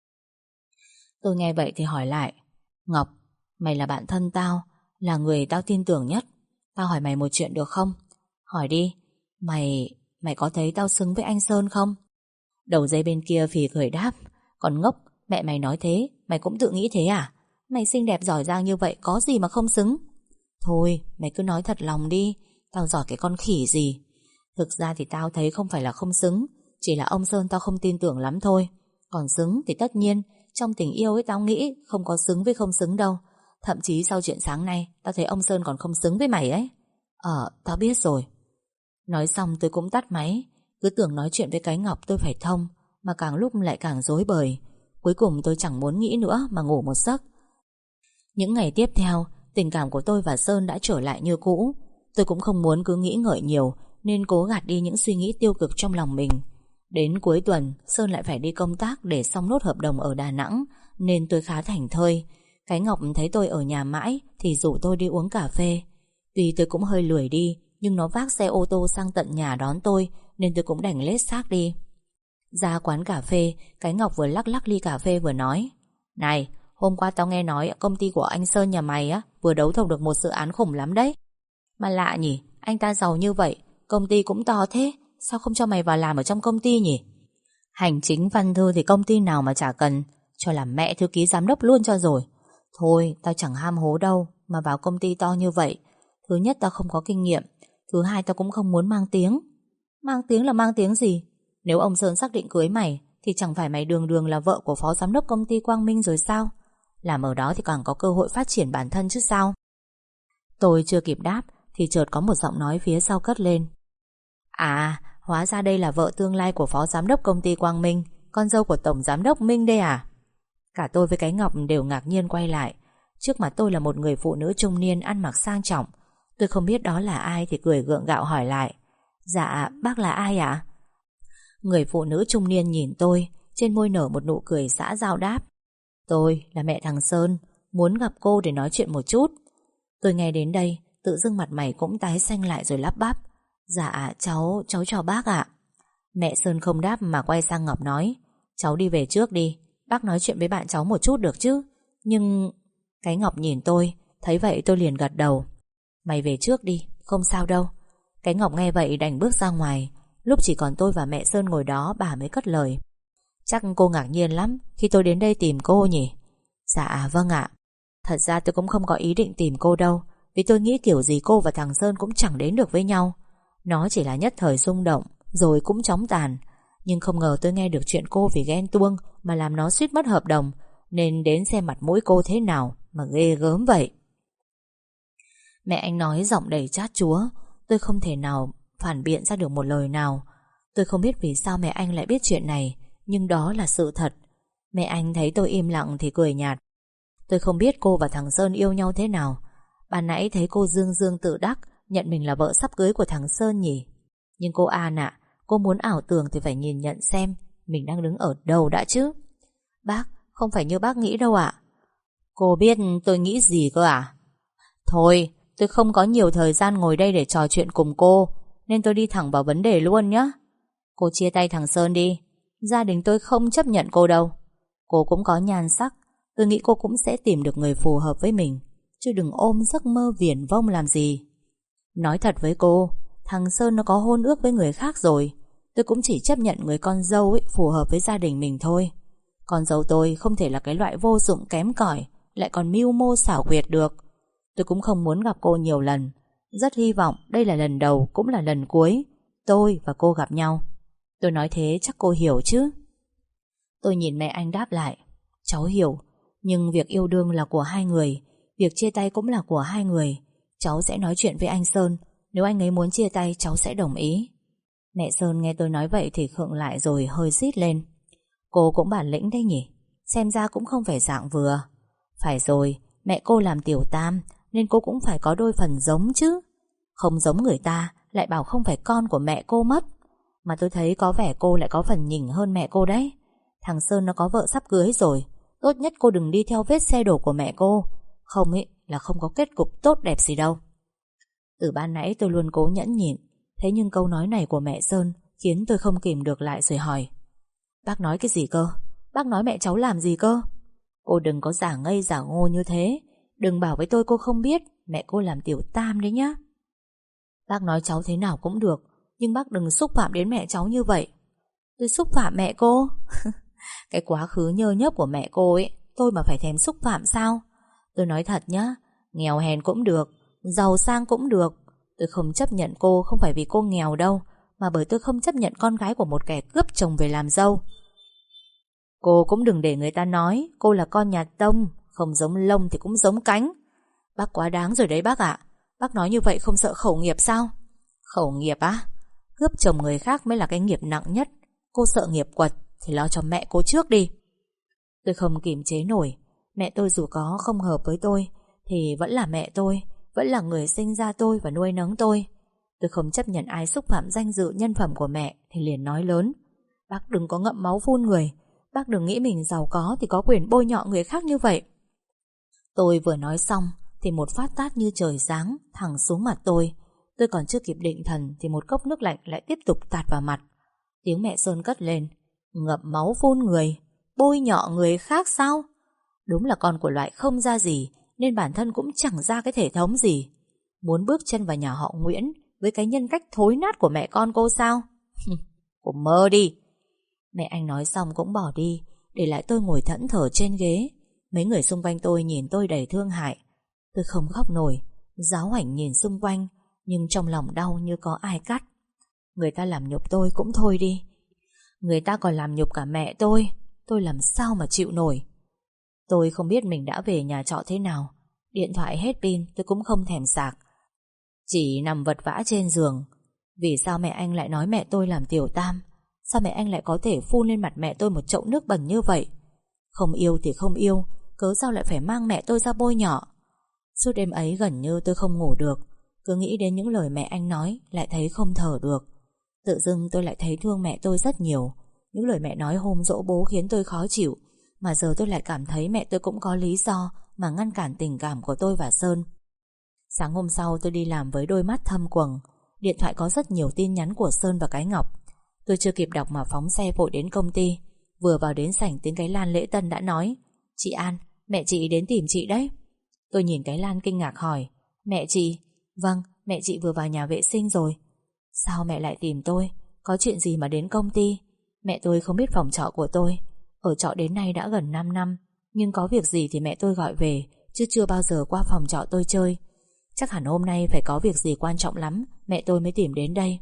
Tôi nghe vậy thì hỏi lại: Ngọc, mày là bạn thân tao, là người tao tin tưởng nhất. Tao hỏi mày một chuyện được không? Hỏi đi. Mày có thấy tao xứng với anh Sơn không? Đầu dây bên kia phì cười đáp: còn ngốc, mẹ mày nói thế mày cũng tự nghĩ thế à? Mày xinh đẹp giỏi giang như vậy có gì mà không xứng? Thôi mày cứ nói thật lòng đi, tao giỏi cái con khỉ gì. Thực ra thì tao thấy không phải là không xứng, chỉ là ông Sơn tao không tin tưởng lắm thôi. Còn xứng thì tất nhiên, trong tình yêu ấy tao nghĩ không có xứng với không xứng đâu. Thậm chí sau chuyện sáng nay tao thấy ông Sơn còn không xứng với mày ấy. Tao biết rồi. Nói xong tôi cũng tắt máy. Cứ tưởng nói chuyện với cái Ngọc tôi phải thông, mà càng lúc lại càng rối bời. Cuối cùng tôi chẳng muốn nghĩ nữa mà ngủ một giấc. Những ngày tiếp theo, tình cảm của tôi và Sơn đã trở lại như cũ. Tôi cũng không muốn cứ nghĩ ngợi nhiều, nên cố gạt đi những suy nghĩ tiêu cực trong lòng mình. Đến cuối tuần, Sơn lại phải đi công tác để xong nốt hợp đồng ở Đà Nẵng, nên tôi khá thảnh thơi. Cái Ngọc thấy tôi ở nhà mãi thì rủ tôi đi uống cà phê. Tuy tôi cũng hơi lười đi, nhưng nó vác xe ô tô sang tận nhà đón tôi, nên tôi cũng đành lết xác đi. Ra quán cà phê, cái Ngọc vừa lắc lắc ly cà phê vừa nói: này, hôm qua tao nghe nói công ty của anh Sơn nhà mày á vừa đấu thầu được một dự án khủng lắm đấy. Mà lạ nhỉ, anh ta giàu như vậy, công ty cũng to thế, sao không cho mày vào làm ở trong công ty nhỉ? Hành chính văn thư thì công ty nào mà chả cần, cho làm mẹ thư ký giám đốc luôn cho rồi. Thôi, tao chẳng ham hố đâu, mà vào công ty to như vậy. Thứ nhất tao không có kinh nghiệm, thứ hai tao cũng không muốn mang tiếng. Mang tiếng là mang tiếng gì? Nếu ông Sơn xác định cưới mày thì chẳng phải mày đường đường là vợ của phó giám đốc công ty Quang Minh rồi sao? Làm ở đó thì càng có cơ hội phát triển bản thân chứ sao? Tôi chưa kịp đáp thì chợt có một giọng nói phía sau cất lên: à, hóa ra đây là vợ tương lai của phó giám đốc công ty Quang Minh, con dâu của tổng giám đốc Minh đây à? Cả tôi với cái Ngọc đều ngạc nhiên quay lại. Trước mặt tôi là một người phụ nữ trung niên ăn mặc sang trọng. Tôi không biết đó là ai thì cười gượng gạo hỏi lại: dạ, bác là ai ạ? Người phụ nữ trung niên nhìn tôi, trên môi nở một nụ cười xã giao đáp: tôi là mẹ thằng Sơn, muốn gặp cô để nói chuyện một chút. Tôi nghe đến đây, tự dưng mặt mày cũng tái xanh lại rồi lắp bắp: dạ, cháu chào bác ạ. Mẹ Sơn không đáp mà quay sang Ngọc nói: cháu đi về trước đi, bác nói chuyện với bạn cháu một chút được chứ. Nhưng... Cái Ngọc nhìn tôi, thấy vậy tôi liền gật đầu: mày về trước đi, không sao đâu. Cái Ngọc nghe vậy đành bước ra ngoài. Lúc chỉ còn tôi và mẹ Sơn ngồi đó, bà mới cất lời: chắc cô ngạc nhiên lắm khi tôi đến đây tìm cô nhỉ? Dạ vâng ạ. Thật ra tôi cũng không có ý định tìm cô đâu, vì tôi nghĩ kiểu gì cô và thằng Sơn cũng chẳng đến được với nhau. Nó chỉ là nhất thời xung động, rồi cũng chóng tàn. Nhưng không ngờ tôi nghe được chuyện cô vì ghen tuông mà làm nó suýt mất hợp đồng, nên đến xem mặt mũi cô thế nào mà ghê gớm vậy. Mẹ anh nói giọng đầy chát chúa. Tôi không thể nào phản biện ra được một lời nào. Tôi không biết vì sao mẹ anh lại biết chuyện này, nhưng đó là sự thật. Mẹ anh thấy tôi im lặng thì cười nhạt. Tôi không biết cô và thằng Sơn yêu nhau thế nào. Ban nãy thấy cô dương dương tự đắc nhận mình là vợ sắp cưới của thằng Sơn nhỉ. Nhưng cô An ạ, cô muốn ảo tưởng thì phải nhìn nhận xem mình đang đứng ở đâu đã chứ. Bác, không phải như bác nghĩ đâu ạ. Cô biết tôi nghĩ gì cơ à? Thôi, tôi không có nhiều thời gian ngồi đây để trò chuyện cùng cô, nên tôi đi thẳng vào vấn đề luôn nhé. Cô chia tay thằng Sơn đi. Gia đình tôi không chấp nhận cô đâu. Cô cũng có nhan sắc, tôi nghĩ cô cũng sẽ tìm được người phù hợp với mình, chứ đừng ôm giấc mơ viển vông làm gì. Nói thật với cô, thằng Sơn nó có hôn ước với người khác rồi. Tôi cũng chỉ chấp nhận người con dâu ấy phù hợp với gia đình mình thôi. Con dâu tôi không thể là cái loại vô dụng kém cỏi, lại còn mưu mô xảo quyệt được. Tôi cũng không muốn gặp cô nhiều lần. Rất hy vọng đây là lần đầu cũng là lần cuối tôi và cô gặp nhau. Tôi nói thế chắc cô hiểu chứ? Tôi nhìn mẹ anh đáp lại. Cháu hiểu, nhưng việc yêu đương là của hai người, việc chia tay cũng là của hai người. Cháu sẽ nói chuyện với anh Sơn. Nếu anh ấy muốn chia tay cháu sẽ đồng ý. Mẹ Sơn nghe tôi nói vậy thì khựng lại rồi hơi rít lên. Cô cũng bản lĩnh đấy nhỉ. Xem ra cũng không phải dạng vừa. Phải rồi, mẹ cô làm tiểu tam nên cô cũng phải có đôi phần giống chứ. Không giống người ta lại bảo không phải con của mẹ cô mất. Mà tôi thấy có vẻ cô lại có phần nhỉnh hơn mẹ cô đấy. Thằng Sơn nó có vợ sắp cưới rồi. Tốt nhất cô đừng đi theo vết xe đổ của mẹ cô. Không ấy là không có kết cục tốt đẹp gì đâu. Từ ban nãy tôi luôn cố nhẫn nhịn. Thế nhưng câu nói này của mẹ Sơn khiến tôi không kìm được lại rồi hỏi. Bác nói cái gì cơ? Bác nói mẹ cháu làm gì cơ? Cô đừng có giả ngây giả ngô như thế. Đừng bảo với tôi cô không biết mẹ cô làm tiểu tam đấy nhá. Bác nói cháu thế nào cũng được, nhưng bác đừng xúc phạm đến mẹ cháu như vậy. Tôi xúc phạm mẹ cô? Cái quá khứ nhơ nhớp của mẹ cô ấy, tôi mà phải thèm xúc phạm sao? Tôi nói thật nhá, nghèo hèn cũng được, giàu sang cũng được. Tôi không chấp nhận cô không phải vì cô nghèo đâu, mà bởi tôi không chấp nhận con gái của một kẻ cướp chồng về làm dâu. Cô cũng đừng để người ta nói cô là con nhà Tông, không giống lông thì cũng giống cánh. Bác quá đáng rồi đấy bác ạ. Bác nói như vậy không sợ khẩu nghiệp sao? Khẩu nghiệp á? Cướp chồng người khác mới là cái nghiệp nặng nhất. Cô sợ nghiệp quật thì lo cho mẹ cô trước đi. Tôi không kiềm chế nổi. Mẹ tôi dù có không hợp với tôi thì vẫn là mẹ tôi, vẫn là người sinh ra tôi và nuôi nấng tôi. Tôi không chấp nhận ai xúc phạm danh dự nhân phẩm của mẹ thì liền nói lớn. Bác đừng có ngậm máu phun người. Bác đừng nghĩ mình giàu có thì có quyền bôi nhọ người khác như vậy. Tôi vừa nói xong thì một phát tát như trời giáng thẳng xuống mặt tôi. Tôi còn chưa kịp định thần thì một cốc nước lạnh lại tiếp tục tạt vào mặt. Tiếng mẹ Sơn cất lên. Ngậm máu phun người, bôi nhọ người khác sao? Đúng là con của loại không ra gì, nên bản thân cũng chẳng ra cái thể thống gì. Muốn bước chân vào nhà họ Nguyễn với cái nhân cách thối nát của mẹ con cô sao? Cô mơ đi. Mẹ anh nói xong cũng bỏ đi, để lại tôi ngồi thẫn thờ trên ghế. Mấy người xung quanh tôi nhìn tôi đầy thương hại. Tôi không khóc nổi, giáo hoảnh nhìn xung quanh, nhưng trong lòng đau như có ai cắt. Người ta làm nhục tôi cũng thôi đi, người ta còn làm nhục cả mẹ tôi làm sao mà chịu nổi. Tôi không biết mình đã về nhà trọ thế nào. Điện thoại hết pin tôi cũng không thèm sạc, chỉ nằm vật vã trên giường. Vì sao mẹ anh lại nói mẹ tôi làm tiểu tam? Sao mẹ anh lại có thể phun lên mặt mẹ tôi một chậu nước bẩn như vậy? Không yêu thì không yêu, cớ sao lại phải mang mẹ tôi ra bôi nhọ? Suốt đêm ấy gần như tôi không ngủ được. Cứ nghĩ đến những lời mẹ anh nói lại thấy không thở được. Tự dưng tôi lại thấy thương mẹ tôi rất nhiều. Những lời mẹ nói hôm dỗ bố khiến tôi khó chịu, mà giờ tôi lại cảm thấy mẹ tôi cũng có lý do mà ngăn cản tình cảm của tôi và Sơn. Sáng hôm sau tôi đi làm với đôi mắt thâm quầng. Điện thoại có rất nhiều tin nhắn của Sơn và cái Ngọc. Tôi chưa kịp đọc mà phóng xe vội đến công ty. Vừa vào đến sảnh tiếng cái Lan lễ tân đã nói: Chị An, mẹ chị đến tìm chị đấy. Tôi nhìn cái Lan kinh ngạc hỏi: Mẹ chị? Vâng, mẹ chị vừa vào nhà vệ sinh rồi. Sao mẹ lại tìm tôi? Có chuyện gì mà đến công ty? Mẹ tôi không biết phòng trọ của tôi. Ở trọ đến nay đã gần 5 năm, nhưng có việc gì thì mẹ tôi gọi về, chứ chưa bao giờ qua phòng trọ tôi chơi. Chắc hẳn hôm nay phải có việc gì quan trọng lắm mẹ tôi mới tìm đến đây.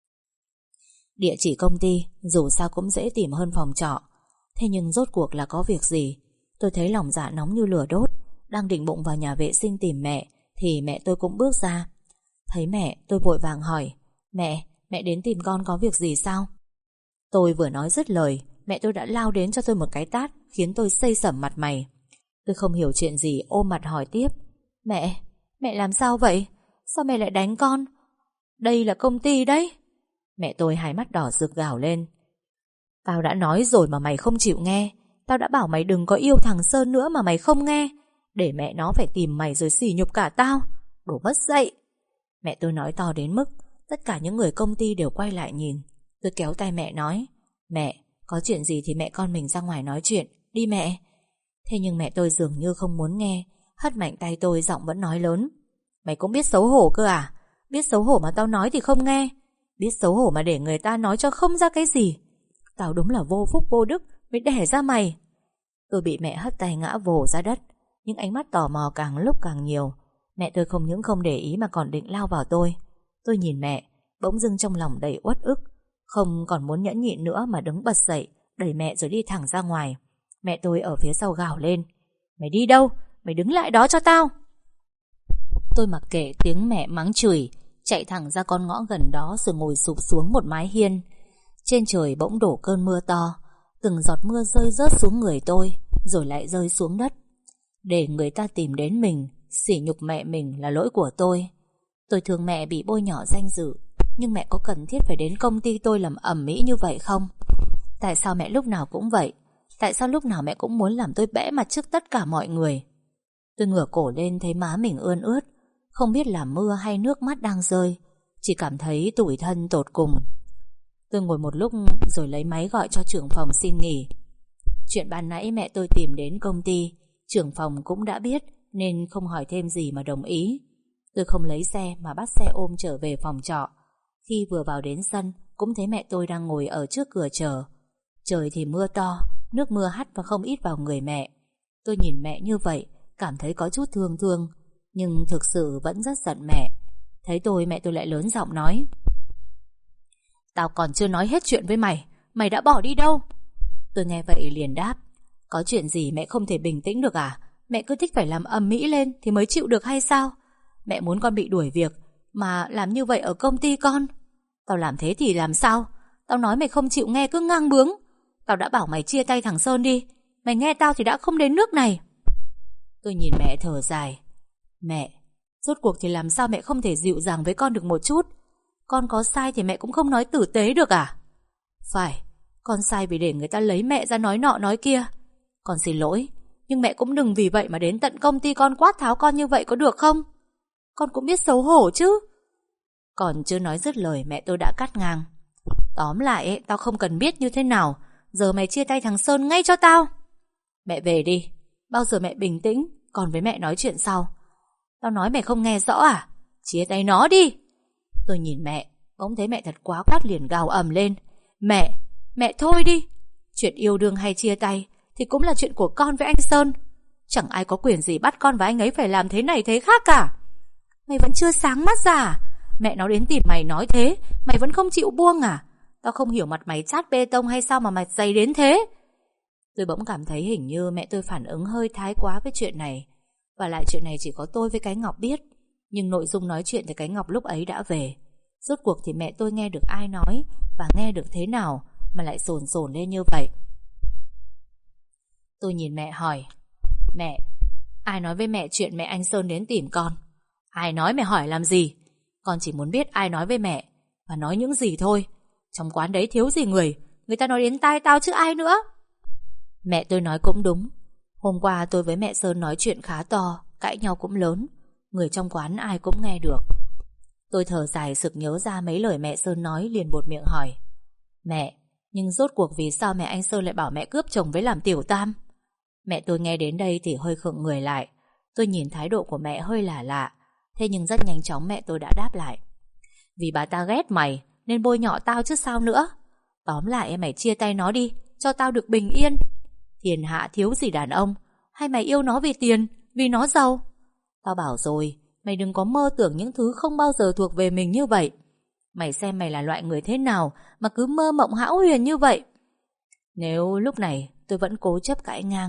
Địa chỉ công ty dù sao cũng dễ tìm hơn phòng trọ. Thế nhưng rốt cuộc là có việc gì? Tôi thấy lòng dạ nóng như lửa đốt, đang định bụng vào nhà vệ sinh tìm mẹ thì mẹ tôi cũng bước ra. Thấy mẹ, tôi vội vàng hỏi: Mẹ đến tìm con có việc gì sao? Tôi vừa nói dứt lời, mẹ tôi đã lao đến cho tôi một cái tát khiến tôi xây sẩm mặt mày. Tôi không hiểu chuyện gì, ôm mặt hỏi tiếp: Mẹ làm sao vậy? Sao mẹ lại đánh con? Đây là công ty đấy. Mẹ tôi hai mắt đỏ rực gào lên: Tao đã nói rồi mà mày không chịu nghe. Tao đã bảo mày đừng có yêu thằng Sơn nữa mà mày không nghe. Để mẹ nó phải tìm mày rồi sỉ nhục cả tao. Đồ mất dạy. Mẹ tôi nói to đến mức tất cả những người công ty đều quay lại nhìn. Tôi kéo tay mẹ nói: Mẹ, có chuyện gì thì mẹ con mình ra ngoài nói chuyện. Đi mẹ. Thế nhưng mẹ tôi dường như không muốn nghe, hất mạnh tay tôi, giọng vẫn nói lớn: Mày cũng biết xấu hổ cơ à? Biết xấu hổ mà tao nói thì không nghe. Biết xấu hổ mà để người ta nói cho không ra cái gì. Tao đúng là vô phúc vô đức mới đẻ ra mày. Tôi bị mẹ hất tay ngã vồ ra đất. Những ánh mắt tò mò càng lúc càng nhiều. Mẹ tôi không những không để ý mà còn định lao vào tôi. Tôi nhìn mẹ, bỗng dưng trong lòng đầy uất ức. Không còn muốn nhẫn nhịn nữa mà đứng bật dậy, đẩy mẹ rồi đi thẳng ra ngoài. Mẹ tôi ở phía sau gào lên: Mày đi đâu? Mày đứng lại đó cho tao. Tôi mặc kệ tiếng mẹ mắng chửi, chạy thẳng ra con ngõ gần đó rồi ngồi sụp xuống một mái hiên. Trên trời bỗng đổ cơn mưa to. Từng giọt mưa rơi rớt xuống người tôi, rồi lại rơi xuống đất. Để người ta tìm đến mình, sỉ nhục mẹ mình là lỗi của tôi. Tôi thương mẹ bị bôi nhọ danh dự, nhưng mẹ có cần thiết phải đến công ty tôi làm ầm ĩ như vậy không? Tại sao mẹ lúc nào cũng vậy? Tại sao lúc nào mẹ cũng muốn làm tôi bẽ mặt trước tất cả mọi người? Tôi ngửa cổ lên thấy má mình ươn ướt. Không biết là mưa hay nước mắt đang rơi, chỉ cảm thấy tủi thân tột cùng. Tôi ngồi một lúc rồi lấy máy gọi cho trưởng phòng xin nghỉ. Chuyện ban nãy mẹ tôi tìm đến công ty, trưởng phòng cũng đã biết nên không hỏi thêm gì mà đồng ý. Tôi không lấy xe mà bắt xe ôm trở về phòng trọ. Khi vừa vào đến sân cũng thấy mẹ tôi đang ngồi ở trước cửa chờ. Trời thì mưa to, nước mưa hắt và không ít vào người mẹ. Tôi nhìn mẹ như vậy, cảm thấy có chút thương thương, nhưng thực sự vẫn rất giận mẹ. Thấy tôi, mẹ tôi lại lớn giọng nói: Tao còn chưa nói hết chuyện với mày, mày đã bỏ đi đâu? Tôi nghe vậy liền đáp: Có chuyện gì mẹ không thể bình tĩnh được à? Mẹ cứ thích phải làm ầm ĩ lên thì mới chịu được hay sao? Mẹ muốn con bị đuổi việc mà làm như vậy ở công ty con. Tao làm thế thì làm sao? Tao nói mày không chịu nghe cứ ngang bướng. Tao đã bảo mày chia tay thằng Sơn đi, mày nghe tao thì đã không đến nước này. Tôi nhìn mẹ thở dài: Mẹ, rốt cuộc thì làm sao mẹ không thể dịu dàng với con được một chút? Con có sai thì mẹ cũng không nói tử tế được à? Phải, con sai vì để người ta lấy mẹ ra nói nọ nói kia. Con xin lỗi, nhưng mẹ cũng đừng vì vậy mà đến tận công ty con quát tháo con như vậy có được không? Con cũng biết xấu hổ chứ. Còn chưa nói dứt lời mẹ tôi đã cắt ngang: Tóm lại ấy, tao không cần biết như thế nào. Giờ mày chia tay thằng Sơn ngay cho tao. Mẹ về đi, bao giờ mẹ bình tĩnh còn với mẹ nói chuyện sau. Tao nói mày không nghe rõ à? Chia tay nó đi. Tôi nhìn mẹ, bỗng thấy mẹ thật quá quát liền gào ầm lên: Mẹ thôi đi. Chuyện yêu đương hay chia tay thì cũng là chuyện của con với anh Sơn. Chẳng ai có quyền gì bắt con và anh ấy phải làm thế này thế khác cả. Mày vẫn chưa sáng mắt ra à? Mẹ nó đến tìm mày nói thế, mày vẫn không chịu buông à? Tao không hiểu mặt mày chát bê tông hay sao mà mày dày đến thế. Tôi bỗng cảm thấy hình như mẹ tôi phản ứng hơi thái quá với chuyện này. Và lại chuyện này chỉ có tôi với cái Ngọc biết. Nhưng nội dung nói chuyện thì cái Ngọc lúc ấy đã về. Rốt cuộc thì mẹ tôi nghe được ai nói và nghe được thế nào mà lại sồn sồn lên như vậy. Tôi nhìn mẹ hỏi: Mẹ, ai nói với mẹ chuyện mẹ anh Sơn đến tìm con? Ai nói mẹ hỏi làm gì? Con chỉ muốn biết ai nói với mẹ và nói những gì thôi. Trong quán đấy thiếu gì người ta nói đến tai tao chứ ai nữa. Mẹ tôi nói cũng đúng. Hôm qua tôi với mẹ Sơn nói chuyện khá to, cãi nhau cũng lớn. Người trong quán ai cũng nghe được. Tôi thở dài sực nhớ ra mấy lời mẹ Sơn nói, liền buột miệng hỏi: Mẹ, nhưng rốt cuộc vì sao mẹ anh Sơn lại bảo mẹ cướp chồng với làm tiểu tam? Mẹ tôi nghe đến đây thì hơi khựng người lại. Tôi nhìn thái độ của mẹ hơi lạ lạ. Thế nhưng rất nhanh chóng mẹ tôi đã đáp lại: Vì bà ta ghét mày nên bôi nhọ tao chứ sao nữa. Tóm lại mày chia tay nó đi, cho tao được bình yên. Thiên hạ thiếu gì đàn ông. Hay mày yêu nó vì tiền, vì nó giàu? Tao bảo rồi, mày đừng có mơ tưởng những thứ không bao giờ thuộc về mình như vậy. Mày xem mày là loại người thế nào mà cứ mơ mộng hão huyền như vậy. Nếu lúc này tôi vẫn cố chấp cãi ngang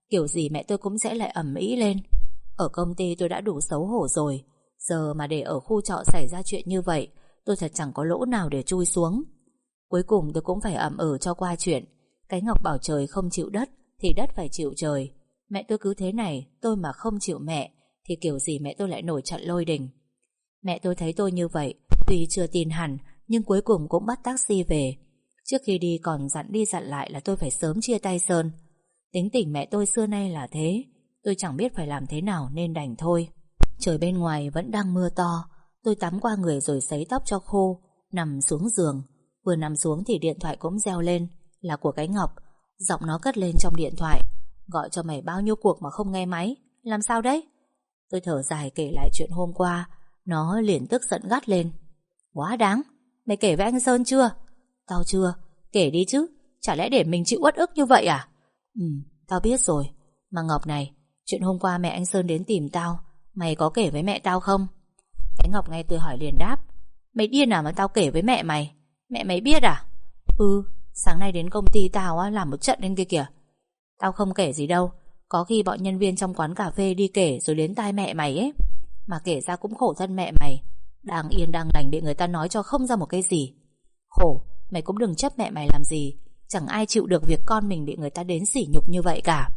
kiểu gì mẹ tôi cũng sẽ lại ầm ĩ lên. Ở công ty tôi đã đủ xấu hổ rồi, giờ mà để ở khu trọ xảy ra chuyện như vậy, tôi thật chẳng có lỗ nào để chui xuống. Cuối cùng tôi cũng phải ậm cho qua chuyện. Cái Ngọc bảo trời không chịu đất thì đất phải chịu trời. Mẹ tôi cứ thế này, tôi mà không chịu mẹ thì kiểu gì mẹ tôi lại nổi trận lôi đình. Mẹ tôi thấy tôi như vậy, tuy chưa tin hẳn, nhưng cuối cùng cũng bắt taxi về. Trước khi đi còn dặn đi dặn lại là tôi phải sớm chia tay Sơn. Tính tình mẹ tôi xưa nay là thế, tôi chẳng biết phải làm thế nào nên đành thôi. Trời bên ngoài vẫn đang mưa to. Tôi tắm qua người rồi sấy tóc cho khô, nằm xuống giường. Vừa nằm xuống thì điện thoại cũng reo lên, là của cái Ngọc. Giọng nó cất lên trong điện thoại: gọi cho mày bao nhiêu cuộc mà không nghe máy, làm sao đấy? Tôi thở dài kể lại chuyện hôm qua. Nó liền tức giận gắt lên: quá đáng, mày kể với anh Sơn chưa? Tao chưa. Kể đi chứ, chả lẽ để mình chịu uất ức như vậy à? Tao biết rồi. Mà Ngọc này, chuyện hôm qua mẹ anh Sơn đến tìm tao, mày có kể với mẹ tao không? Cái Ngọc nghe tôi hỏi liền đáp: mày điên à mà tao kể với mẹ mày? Mẹ mày biết à? Sáng nay đến công ty tao á, làm một trận lên kia kìa. Tao không kể gì đâu, có khi bọn nhân viên trong quán cà phê đi kể rồi đến tai mẹ mày ấy. Mà kể ra cũng khổ thân mẹ mày, đang yên đang lành bị người ta nói cho không ra một cái gì. Khổ, mày cũng đừng chấp mẹ mày làm gì. Chẳng ai chịu được việc con mình bị người ta đến sỉ nhục như vậy cả.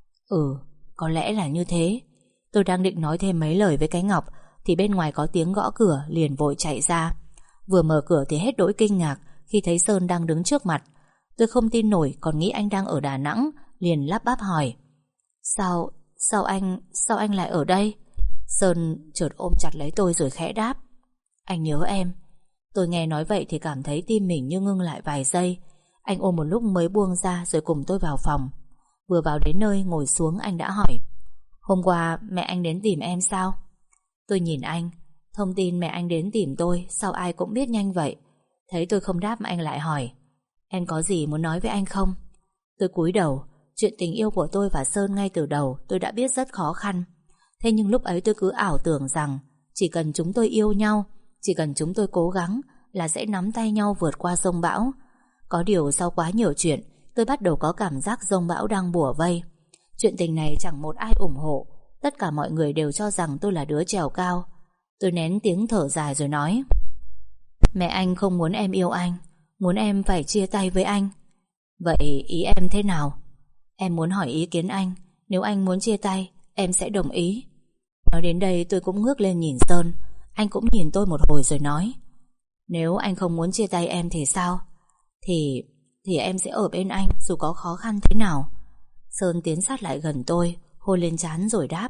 Có lẽ là như thế. Tôi đang định nói thêm mấy lời với cái Ngọc thì bên ngoài có tiếng gõ cửa, liền vội chạy ra. Vừa mở cửa thì hết đỗi kinh ngạc khi thấy Sơn đang đứng trước mặt. Tôi không tin nổi, còn nghĩ anh đang ở Đà Nẵng, liền lắp bắp hỏi: Sao anh lại ở đây? Sơn chợt ôm chặt lấy tôi rồi khẽ đáp: anh nhớ em. Tôi nghe nói vậy thì cảm thấy tim mình như ngưng lại vài giây. Anh ôm một lúc mới buông ra rồi cùng tôi vào phòng. Vừa vào đến nơi ngồi xuống, anh đã hỏi: hôm qua mẹ anh đến tìm em sao? Tôi nhìn anh. Thông tin mẹ anh đến tìm tôi sao ai cũng biết nhanh vậy? Thấy tôi không đáp, anh lại hỏi: em có gì muốn nói với anh không? Tôi cúi đầu. Chuyện tình yêu của tôi và Sơn ngay từ đầu tôi đã biết rất khó khăn. Thế nhưng lúc ấy tôi cứ ảo tưởng rằng chỉ cần chúng tôi yêu nhau, chỉ cần chúng tôi cố gắng là sẽ nắm tay nhau vượt qua giông bão. Có điều sau quá nhiều chuyện, tôi bắt đầu có cảm giác giông bão đang bủa vây. Chuyện tình này chẳng một ai ủng hộ. Tất cả mọi người đều cho rằng tôi là đứa trèo cao. Tôi nén tiếng thở dài rồi nói: mẹ anh không muốn em yêu anh, muốn em phải chia tay với anh. Vậy ý em thế nào? Em muốn hỏi ý kiến anh. Nếu anh muốn chia tay, em sẽ đồng ý. Nói đến đây tôi cũng ngước lên nhìn Sơn. Anh cũng nhìn tôi một hồi rồi nói: nếu anh không muốn chia tay em thì sao? Thì em sẽ ở bên anh dù có khó khăn thế nào. Sơn tiến sát lại gần tôi, hôn lên trán rồi đáp: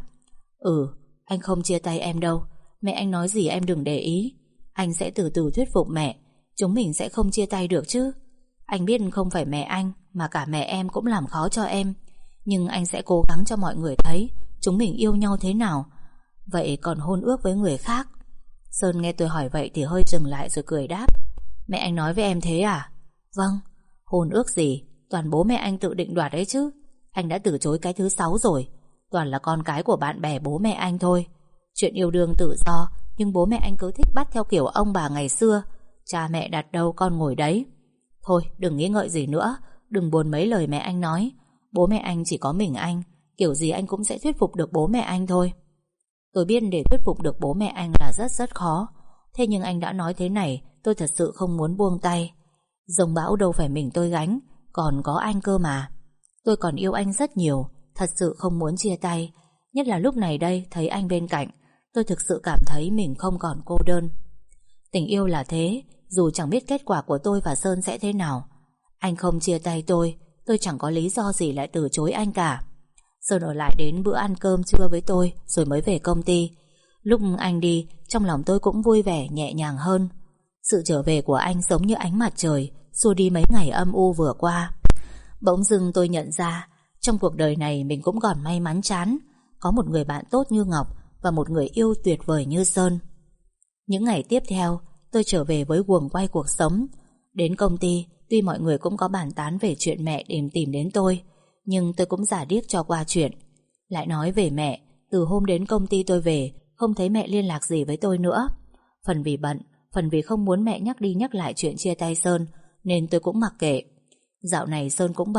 anh không chia tay em đâu. Mẹ anh nói gì em đừng để ý. Anh sẽ từ từ thuyết phục mẹ. Chúng mình sẽ không chia tay được chứ. Anh biết không phải mẹ anh mà cả mẹ em cũng làm khó cho em. Nhưng anh sẽ cố gắng cho mọi người thấy chúng mình yêu nhau thế nào. Vậy còn hôn ước với người khác? Sơn nghe tôi hỏi vậy thì hơi dừng lại rồi cười đáp: mẹ anh nói với em thế à? Vâng. Hôn ước gì, toàn bố mẹ anh tự định đoạt đấy chứ. Anh đã từ chối cái thứ 6 rồi. Toàn là con cái của bạn bè bố mẹ anh thôi. Chuyện yêu đương tự do, nhưng bố mẹ anh cứ thích bắt theo kiểu ông bà ngày xưa. Cha mẹ đặt đâu con ngồi đấy. Thôi đừng nghĩ ngợi gì nữa, đừng buồn mấy lời mẹ anh nói. Bố mẹ anh chỉ có mình anh, kiểu gì anh cũng sẽ thuyết phục được bố mẹ anh thôi. Tôi biết để thuyết phục được bố mẹ anh là rất khó. Thế nhưng anh đã nói thế này, tôi thật sự không muốn buông tay. Giông bão đâu phải mình tôi gánh, còn có anh cơ mà. Tôi còn yêu anh rất nhiều, thật sự không muốn chia tay. Nhất là lúc này đây, thấy anh bên cạnh, tôi thực sự cảm thấy mình không còn cô đơn. Tình yêu là thế, dù chẳng biết kết quả của tôi và Sơn sẽ thế nào. Anh không chia tay tôi chẳng có lý do gì lại từ chối anh cả. Sơn ở lại đến bữa ăn cơm trưa với tôi rồi mới về công ty. Lúc anh đi, trong lòng tôi cũng vui vẻ nhẹ nhàng hơn. Sự trở về của anh giống như ánh mặt trời xua đi mấy ngày âm u vừa qua. Bỗng dưng tôi nhận ra trong cuộc đời này mình cũng còn may mắn chán, có một người bạn tốt như Ngọc và một người yêu tuyệt vời như Sơn. Những ngày tiếp theo, tôi trở về với guồng quay cuộc sống. Đến công ty, tuy mọi người cũng có bàn tán về chuyện mẹ tìm đến tôi, nhưng tôi cũng giả điếc cho qua chuyện. Lại nói về mẹ, từ hôm đến công ty tôi về, không thấy mẹ liên lạc gì với tôi nữa. Phần vì bận, phần vì không muốn mẹ nhắc đi nhắc lại chuyện chia tay Sơn, nên tôi cũng mặc kệ. Dạo này Sơn cũng bận,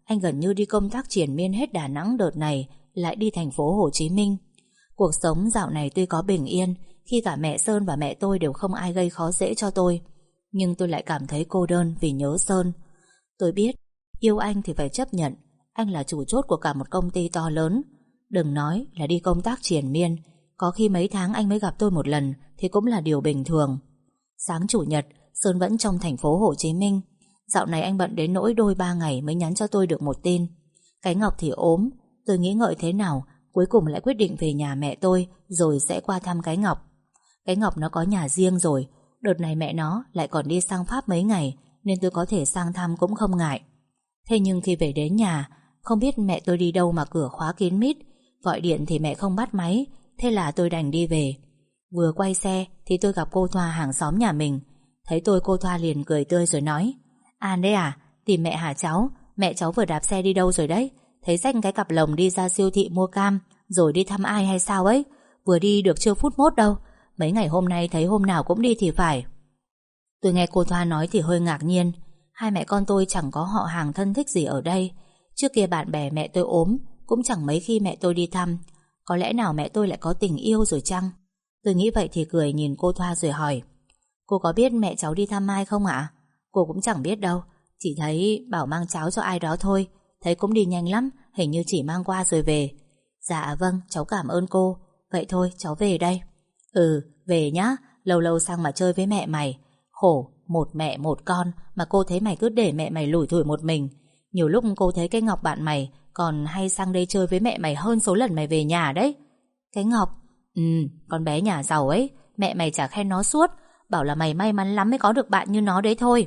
anh gần như đi công tác triền miên hết Đà Nẵng, đợt này lại đi thành phố Hồ Chí Minh. Cuộc sống dạo này tuy có bình yên khi cả mẹ Sơn và mẹ tôi đều không ai gây khó dễ cho tôi, nhưng tôi lại cảm thấy cô đơn vì nhớ Sơn. Tôi biết yêu anh thì phải chấp nhận anh là chủ chốt của cả một công ty to lớn. Đừng nói là đi công tác triền miên, có khi mấy tháng anh mới gặp tôi một lần thì cũng là điều bình thường. Sáng chủ nhật, Sơn vẫn trong thành phố Hồ Chí Minh. Dạo này anh bận đến nỗi đôi 3 ngày mới nhắn cho tôi được một tin. Cái Ngọc thì ốm. Tôi nghĩ ngợi thế nào, cuối cùng lại quyết định về nhà mẹ tôi rồi sẽ qua thăm cái Ngọc. Cái Ngọc nó có nhà riêng rồi. Đợt này mẹ nó lại còn đi sang Pháp mấy ngày, nên tôi có thể sang thăm cũng không ngại. Thế nhưng khi về đến nhà, không biết mẹ tôi đi đâu mà cửa khóa kín mít. Gọi điện thì mẹ không bắt máy. Thế là tôi đành đi về. Vừa quay xe thì tôi gặp cô Thoa hàng xóm nhà mình. Thấy tôi, cô Thoa liền cười tươi rồi nói: An đấy à, tìm mẹ hả cháu? Mẹ cháu vừa đạp xe đi đâu rồi đấy? Thấy xách cái cặp lồng đi ra siêu thị mua cam, rồi đi thăm ai hay sao ấy? Vừa đi được chưa phút mốt đâu. Mấy ngày hôm nay thấy hôm nào cũng đi thì phải. Tôi nghe cô Thoa nói thì hơi ngạc nhiên. Hai mẹ con tôi chẳng có họ hàng thân thích gì ở đây. Trước kia bạn bè mẹ tôi ốm cũng chẳng mấy khi mẹ tôi đi thăm. Có lẽ nào mẹ tôi lại có tình yêu rồi chăng? Tôi nghĩ vậy thì cười nhìn cô Thoa rồi hỏi: Cô có biết mẹ cháu đi thăm ai không ạ? Cô cũng chẳng biết đâu, chỉ thấy bảo mang cháo cho ai đó thôi. Thấy cũng đi nhanh lắm, hình như chỉ mang qua rồi về. Dạ vâng, cháu cảm ơn cô. Vậy thôi, cháu về đây. Ừ, về nhá. Lâu lâu sang mà chơi với mẹ mày. Khổ, một mẹ một con mà cô thấy mày cứ để mẹ mày lủi thủi một mình. Nhiều lúc cô thấy cái Ngọc bạn mày còn hay sang đây chơi với mẹ mày hơn số lần mày về nhà đấy. Cái Ngọc? Con bé nhà giàu ấy. Mẹ mày chả khen nó suốt, bảo là mày may mắn lắm mới có được bạn như nó đấy thôi.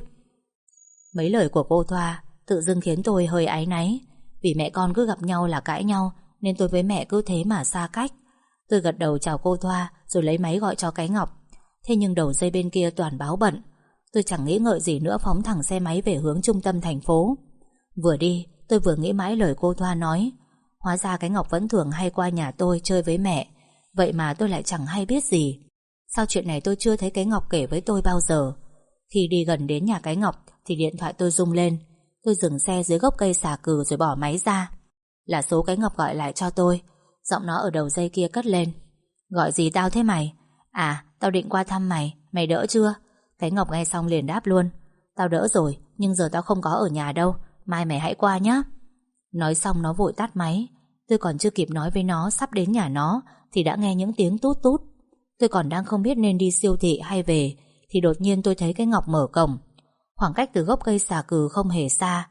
Mấy lời của cô Thoa tự dưng khiến tôi hơi áy náy. Vì mẹ con cứ gặp nhau là cãi nhau, nên tôi với mẹ cứ thế mà xa cách. Tôi gật đầu chào cô Thoa rồi lấy máy gọi cho cái Ngọc. Thế nhưng đầu dây bên kia toàn báo bận. Tôi chẳng nghĩ ngợi gì nữa, phóng thẳng xe máy về hướng trung tâm thành phố. Vừa đi tôi vừa nghĩ mãi lời cô Thoa nói. Hóa ra cái Ngọc vẫn thường hay qua nhà tôi chơi với mẹ. Vậy mà tôi lại chẳng hay biết gì. Sao chuyện này tôi chưa thấy cái Ngọc kể với tôi bao giờ? Khi đi gần đến nhà cái Ngọc thì điện thoại tôi rung lên. Tôi dừng xe dưới gốc cây xà cừ rồi bỏ máy ra. Là số cái Ngọc gọi lại cho tôi. Giọng nó ở đầu dây kia cất lên: Gọi gì tao thế mày? À, tao định qua thăm mày. Mày đỡ chưa? Cái Ngọc nghe xong liền đáp luôn: Tao đỡ rồi, nhưng giờ tao không có ở nhà đâu. Mai mày hãy qua nhé. Nói xong nó vội tắt máy. Tôi còn chưa kịp nói với nó sắp đến nhà nó thì đã nghe những tiếng tút tút. Tôi còn đang không biết nên đi siêu thị hay về thì đột nhiên tôi thấy cái Ngọc mở cổng. Khoảng cách từ gốc cây xà cừ không hề xa.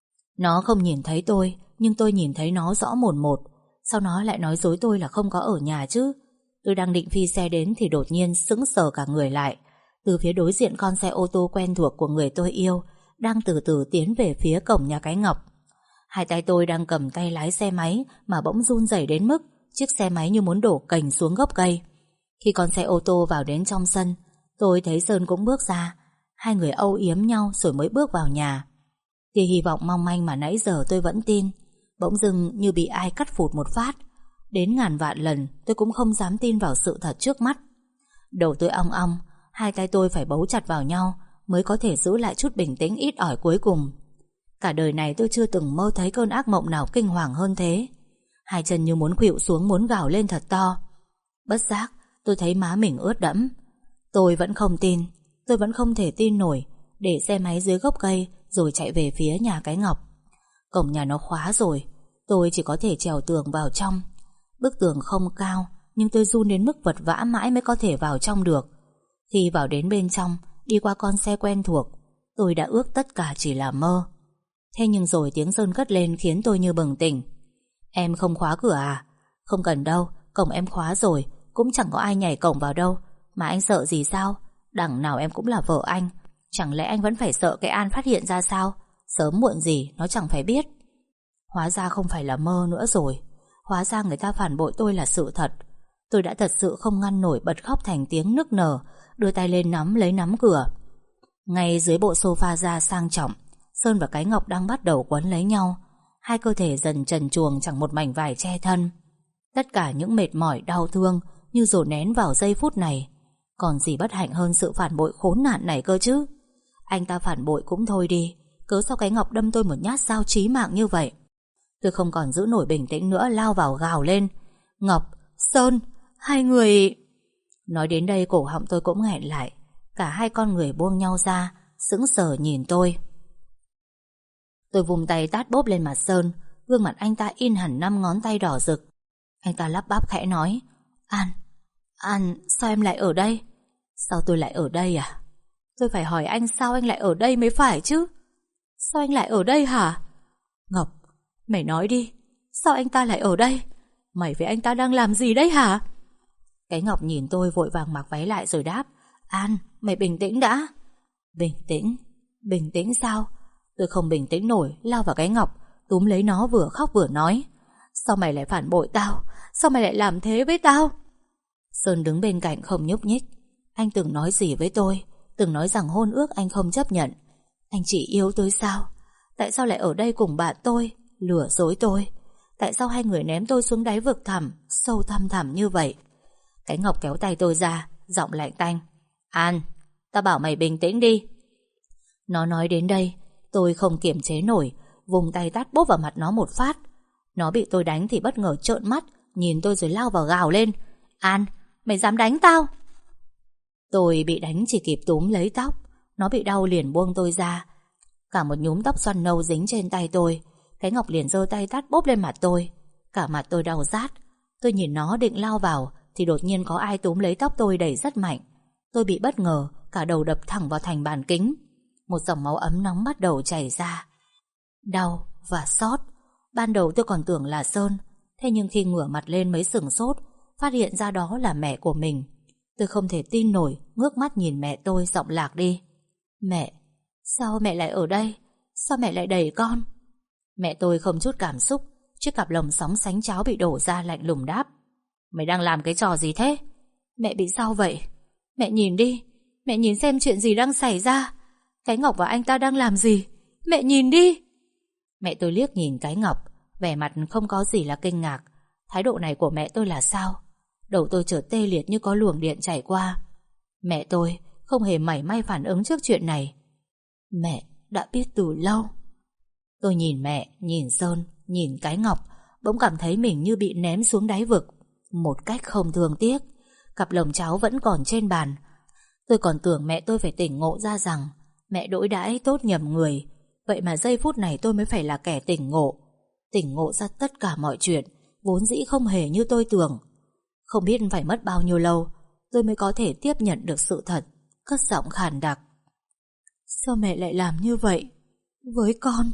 Nó không nhìn thấy tôi, nhưng tôi nhìn thấy nó rõ mồn một. Sao nó lại nói dối tôi là không có ở nhà chứ? Tôi đang định phi xe đến thì đột nhiên sững sờ cả người lại. Từ phía đối diện, con xe ô tô quen thuộc của người tôi yêu đang từ từ tiến về phía cổng nhà cái Ngọc. Hai tay tôi đang cầm tay lái xe máy mà bỗng run rẩy đến mức chiếc xe máy như muốn đổ cành xuống gốc cây. Khi con xe ô tô vào đến trong sân, tôi thấy Sơn cũng bước ra. Hai người âu yếm nhau rồi mới bước vào nhà. Tia hy vọng mong manh mà nãy giờ tôi vẫn tin bỗng dưng như bị ai cắt phụt một phát. Đến ngàn vạn lần tôi cũng không dám tin vào sự thật trước mắt. Đầu tôi ong ong, hai tay tôi phải bấu chặt vào nhau mới có thể giữ lại chút bình tĩnh ít ỏi cuối cùng. Cả đời này tôi chưa từng mơ thấy cơn ác mộng nào kinh hoàng hơn thế. Hai chân như muốn khuỵu xuống, muốn gào lên thật to. Bất giác tôi thấy má mình ướt đẫm. Tôi vẫn không tin, tôi vẫn không thể tin nổi. Để xe máy dưới gốc cây rồi chạy về phía nhà cái Ngọc. Cổng nhà nó khóa rồi, tôi chỉ có thể trèo tường vào trong. Bức tường không cao, nhưng tôi run đến mức vật vã mãi mới có thể vào trong được. Khi vào đến bên trong, đi qua con xe quen thuộc, tôi đã ước tất cả chỉ là mơ. Thế nhưng rồi tiếng Sơn cất lên khiến tôi như bừng tỉnh. Em không khóa cửa à? Không cần đâu, cổng em khóa rồi, cũng chẳng có ai nhảy cổng vào đâu. Mà anh sợ gì sao? Đằng nào em cũng là vợ anh. Chẳng lẽ anh vẫn phải sợ cái An phát hiện ra sao? Sớm muộn gì nó chẳng phải biết. Hóa ra không phải là mơ nữa rồi. Hóa ra người ta phản bội tôi là sự thật. Tôi đã thật sự không ngăn nổi bật khóc thành tiếng nức nở, đưa tay lên lấy nắm cửa. Ngay dưới bộ sofa da sang trọng, Sơn và cái Ngọc đang bắt đầu quấn lấy nhau. Hai cơ thể dần trần truồng chẳng một mảnh vải che thân. Tất cả những mệt mỏi đau thương như dồn nén vào giây phút này. Còn gì bất hạnh hơn sự phản bội khốn nạn này cơ chứ? Anh ta phản bội cũng thôi đi, Cớ sao cái Ngọc đâm tôi một nhát dao chí mạng như vậy? Tôi không còn giữ nổi bình tĩnh nữa, lao vào gào lên: Ngọc, Sơn, hai người... Nói đến đây cổ họng tôi cũng nghẹn lại. Cả hai con người buông nhau ra, sững sờ nhìn tôi. Tôi vùng tay tát bốp lên mặt Sơn. Gương mặt anh ta in hẳn 5 ngón tay đỏ rực. Anh ta lắp bắp khẽ nói: An, sao em lại ở đây? Sao tôi lại ở đây à? Tôi phải hỏi anh sao anh lại ở đây mới phải chứ. Sao anh lại ở đây hả? Ngọc, mày nói đi, sao anh ta lại ở đây? Mày với anh ta đang làm gì đấy hả? Cái Ngọc nhìn tôi vội vàng mặc váy lại rồi đáp: An, mày bình tĩnh đã. Bình tĩnh sao? Tôi không bình tĩnh nổi, lao vào cái Ngọc, túm lấy nó vừa khóc vừa nói: Sao mày lại phản bội tao? Sao mày lại làm thế với tao? Sơn đứng bên cạnh không nhúc nhích. Anh từng nói gì với tôi? Từng nói rằng hôn ước anh không chấp nhận. Anh chỉ yêu tôi sao? Tại sao lại ở đây cùng bạn tôi, lừa dối tôi? Tại sao hai người ném tôi xuống đáy vực thẳm, sâu thăm thẳm như vậy? Cái Ngọc kéo tay tôi ra, giọng lạnh tanh: An, tao bảo mày bình tĩnh đi. Nó nói đến đây, tôi không kiềm chế nổi, vùng tay tát bốp vào mặt nó một phát. Nó bị tôi đánh thì bất ngờ trợn mắt, nhìn tôi rồi lao vào gào lên: An, mày dám đánh tao? Tôi bị đánh chỉ kịp túm lấy tóc. Nó bị đau liền buông tôi ra. Cả một nhúm tóc xoăn nâu dính trên tay tôi. Cái Ngọc liền giơ tay tát bốp lên mặt tôi. Cả mặt tôi đau rát. Tôi nhìn nó định lao vào thì đột nhiên có ai túm lấy tóc tôi đẩy rất mạnh. Tôi bị bất ngờ, cả đầu đập thẳng vào thành bàn kính. Một dòng máu ấm nóng bắt đầu chảy ra. Đau và xót. Ban đầu tôi còn tưởng là Sơn. Thế nhưng khi ngửa mặt lên mới sửng sốt, phát hiện ra đó là mẹ của mình. Tôi không thể tin nổi, ngước mắt nhìn mẹ tôi, giọng lạc đi: Mẹ, sao mẹ lại ở đây? Sao mẹ lại đẩy con? Mẹ tôi không chút cảm xúc, chiếc cặp lồng sóng sánh cháo bị đổ ra, lạnh lùng đáp: Mày đang làm cái trò gì thế? Mẹ bị sao vậy? Mẹ nhìn đi, mẹ nhìn xem chuyện gì đang xảy ra. Cái Ngọc và anh ta đang làm gì? Mẹ nhìn đi. Mẹ tôi liếc nhìn cái Ngọc, vẻ mặt không có gì là kinh ngạc. Thái độ này của mẹ tôi là sao? Đầu tôi chợt tê liệt như có luồng điện chảy qua. Mẹ tôi không hề mảy may phản ứng trước chuyện này. Mẹ đã biết từ lâu. Tôi nhìn mẹ, nhìn Sơn, nhìn cái Ngọc, bỗng cảm thấy mình như bị ném xuống đáy vực, một cách không thương tiếc. Cặp lồng cháo vẫn còn trên bàn. Tôi còn tưởng mẹ tôi phải tỉnh ngộ ra rằng mẹ đối đãi tốt nhầm người. Vậy mà giây phút này tôi mới phải là kẻ tỉnh ngộ ra tất cả mọi chuyện vốn dĩ không hề như tôi tưởng. Không biết phải mất bao nhiêu lâu tôi mới có thể tiếp nhận được sự thật, cất giọng khàn đặc: Sao mẹ lại làm như vậy với con?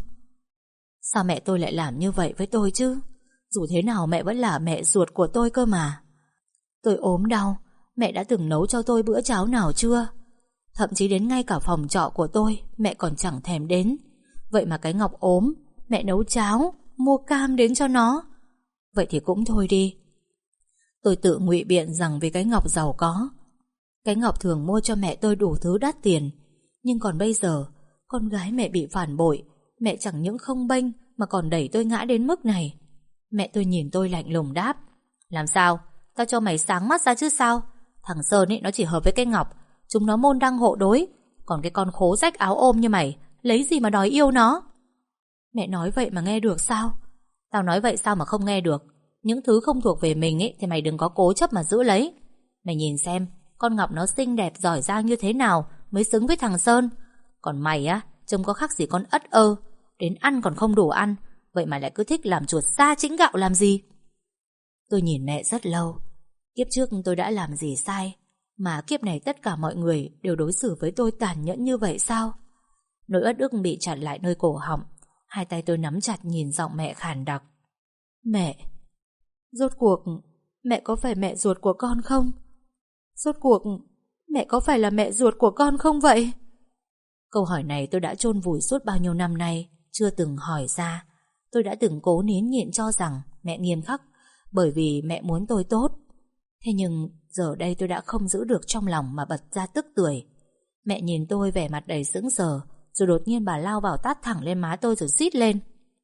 Sao mẹ tôi lại làm như vậy với tôi chứ? Dù thế nào mẹ vẫn là mẹ ruột của tôi cơ mà. Tôi ốm đau, mẹ đã từng nấu cho tôi bữa cháo nào chưa? Thậm chí đến ngay cả phòng trọ của tôi mẹ còn chẳng thèm đến. Vậy mà cái Ngọc ốm, mẹ nấu cháo, mua cam đến cho nó. Vậy thì cũng thôi đi. Tôi tự ngụy biện rằng vì cái Ngọc giàu có. Cái Ngọc thường mua cho mẹ tôi đủ thứ đắt tiền. Nhưng còn bây giờ, con gái mẹ bị phản bội, mẹ chẳng những không bênh mà còn đẩy tôi ngã đến mức này. Mẹ tôi nhìn tôi lạnh lùng đáp: Làm sao? Tao cho mày sáng mắt ra chứ sao? Thằng Sơn ấy nó chỉ hợp với cái Ngọc, chúng nó môn đăng hộ đối. Còn cái con khố rách áo ôm như mày lấy gì mà đòi yêu nó? Mẹ nói vậy mà nghe được sao? Tao nói vậy sao mà không nghe được? Những thứ không thuộc về mình ấy thì mày đừng có cố chấp mà giữ lấy. Mày nhìn xem, con Ngọc nó xinh đẹp giỏi giang như thế nào mới xứng với thằng Sơn. Còn mày á, trông có khác gì con ất ơ, đến ăn còn không đủ ăn, vậy mà lại cứ thích làm chuột sa chĩnh gạo làm gì? Tôi nhìn mẹ rất lâu. Kiếp trước tôi đã làm gì sai mà kiếp này tất cả mọi người đều đối xử với tôi tàn nhẫn như vậy sao? Nỗi uất ức bị chặn lại nơi cổ họng. Hai tay tôi nắm chặt nhìn giọng mẹ khàn đặc: Mẹ, rốt cuộc mẹ có phải mẹ ruột của con không? Rốt cuộc mẹ có phải là mẹ ruột của con không vậy? Câu hỏi này tôi đã chôn vùi suốt bao nhiêu năm nay, chưa từng hỏi ra. Tôi đã từng cố nín nhịn cho rằng mẹ nghiêm khắc, bởi vì mẹ muốn tôi tốt. Thế nhưng giờ đây tôi đã không giữ được trong lòng mà bật ra tức tưởi. Mẹ nhìn tôi vẻ mặt đầy sững sờ, rồi đột nhiên bà lao vào tát thẳng lên má tôi rồi rít lên: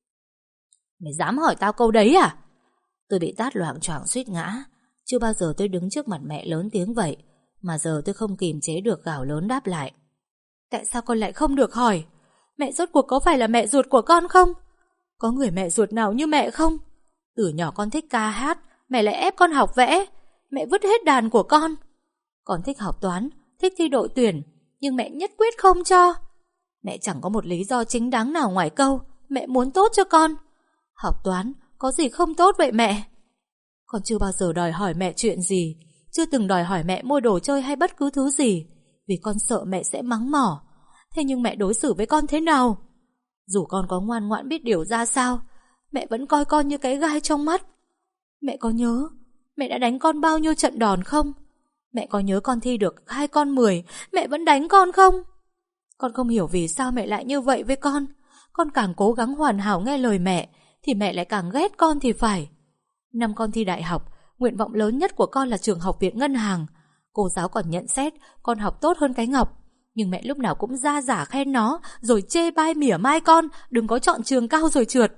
Mày dám hỏi tao câu đấy à? Tôi bị tát loạng choạng suýt ngã. Chưa bao giờ tôi đứng trước mặt mẹ lớn tiếng vậy, mà giờ tôi không kìm chế được gào lớn đáp lại: Tại sao con lại không được hỏi? Mẹ rốt cuộc có phải là mẹ ruột của con không? Có người mẹ ruột nào như mẹ không? Từ nhỏ con thích ca hát, mẹ lại ép con học vẽ. Mẹ vứt hết đàn của con. Con thích học toán, thích thi đội tuyển, nhưng mẹ nhất quyết không cho. Mẹ chẳng có một lý do chính đáng nào ngoài câu mẹ muốn tốt cho con. Học toán có gì không tốt vậy mẹ? Con chưa bao giờ đòi hỏi mẹ chuyện gì, chưa từng đòi hỏi mẹ mua đồ chơi hay bất cứ thứ gì, vì con sợ mẹ sẽ mắng mỏ. Thế nhưng mẹ đối xử với con thế nào? Dù con có ngoan ngoãn biết điều ra sao, mẹ vẫn coi con như cái gai trong mắt. Mẹ có nhớ mẹ đã đánh con bao nhiêu trận đòn không? Mẹ có nhớ con thi được 2 con 10, mẹ vẫn đánh con không? Con không hiểu vì sao mẹ lại như vậy với con. Con càng cố gắng hoàn hảo nghe lời mẹ thì mẹ lại càng ghét con thì phải. Năm con thi đại học, nguyện vọng lớn nhất của con là trường Học viện Ngân hàng. Cô giáo còn nhận xét con học tốt hơn cái Ngọc, nhưng mẹ lúc nào cũng ra giả khen nó, rồi chê bai mỉa mai con đừng có chọn trường cao rồi trượt.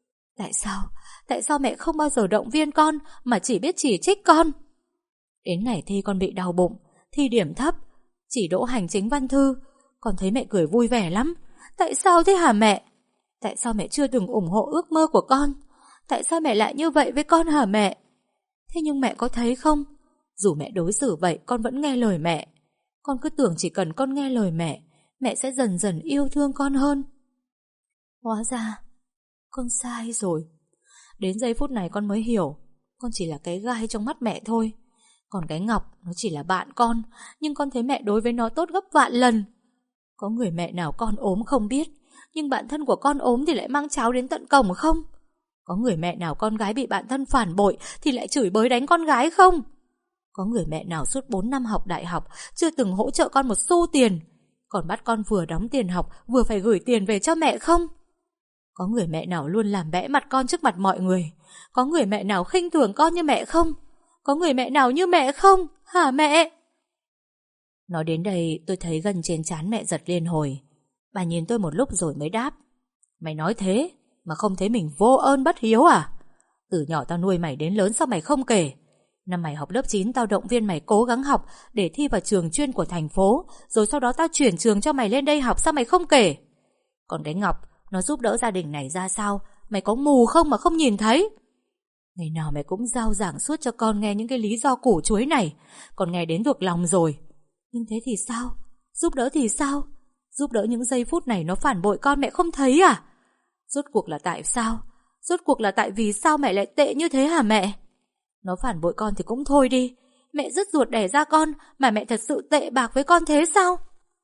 Tại sao mẹ không bao giờ động viên con mà chỉ biết chỉ trích con? Đến ngày thi con bị đau bụng, thi điểm thấp, chỉ đỗ hành chính văn thư, con thấy mẹ cười vui vẻ lắm. Tại sao thế hả mẹ? Tại sao mẹ chưa từng ủng hộ ước mơ của con? Tại sao mẹ lại như vậy với con hả mẹ? Thế nhưng mẹ có thấy không, dù mẹ đối xử vậy con vẫn nghe lời mẹ. Con cứ tưởng chỉ cần con nghe lời mẹ, mẹ sẽ dần dần yêu thương con hơn. Hóa ra con sai rồi. Đến giây phút này con mới hiểu, con chỉ là cái gai trong mắt mẹ thôi. Còn cái Ngọc nó chỉ là bạn con, nhưng con thấy mẹ đối với nó tốt gấp vạn lần. Có người mẹ nào con ốm không biết, nhưng bạn thân của con ốm thì lại mang cháo đến tận cổng không? Có người mẹ nào con gái bị bạn thân phản bội thì lại chửi bới đánh con gái không? Có người mẹ nào suốt 4 năm học đại học chưa từng hỗ trợ con một xu tiền, còn bắt con vừa đóng tiền học vừa phải gửi tiền về cho mẹ không? Có người mẹ nào luôn làm bẽ mặt con trước mặt mọi người? Có người mẹ nào khinh thường con như mẹ không? Có người mẹ nào như mẹ không? Hả mẹ? Nói đến đây tôi thấy gần trên trán mẹ giật liên hồi. Bà nhìn tôi một lúc rồi mới đáp: Mày nói thế mà không thấy mình vô ơn bất hiếu à? Từ nhỏ tao nuôi mày đến lớn sao mày không kể? Năm mày học lớp 9 tao động viên mày cố gắng học để thi vào trường chuyên của thành phố, rồi sau đó tao chuyển trường cho mày lên đây học, sao mày không kể? Còn cái Ngọc, nó giúp đỡ gia đình này ra sao, mày có mù không mà không nhìn thấy? Ngày nào mày cũng rao giảng suốt cho con nghe những cái lý do củ chuối này, con nghe đến thuộc lòng rồi. Nhưng thế thì sao? Giúp đỡ thì sao? Giúp đỡ những giây phút này nó phản bội con mẹ không thấy à? Rốt cuộc là tại sao? Rốt cuộc là tại vì sao mẹ lại tệ như thế hả mẹ? Nó phản bội con thì cũng thôi đi, mẹ dứt ruột đẻ ra con mà mẹ thật sự tệ bạc với con thế sao?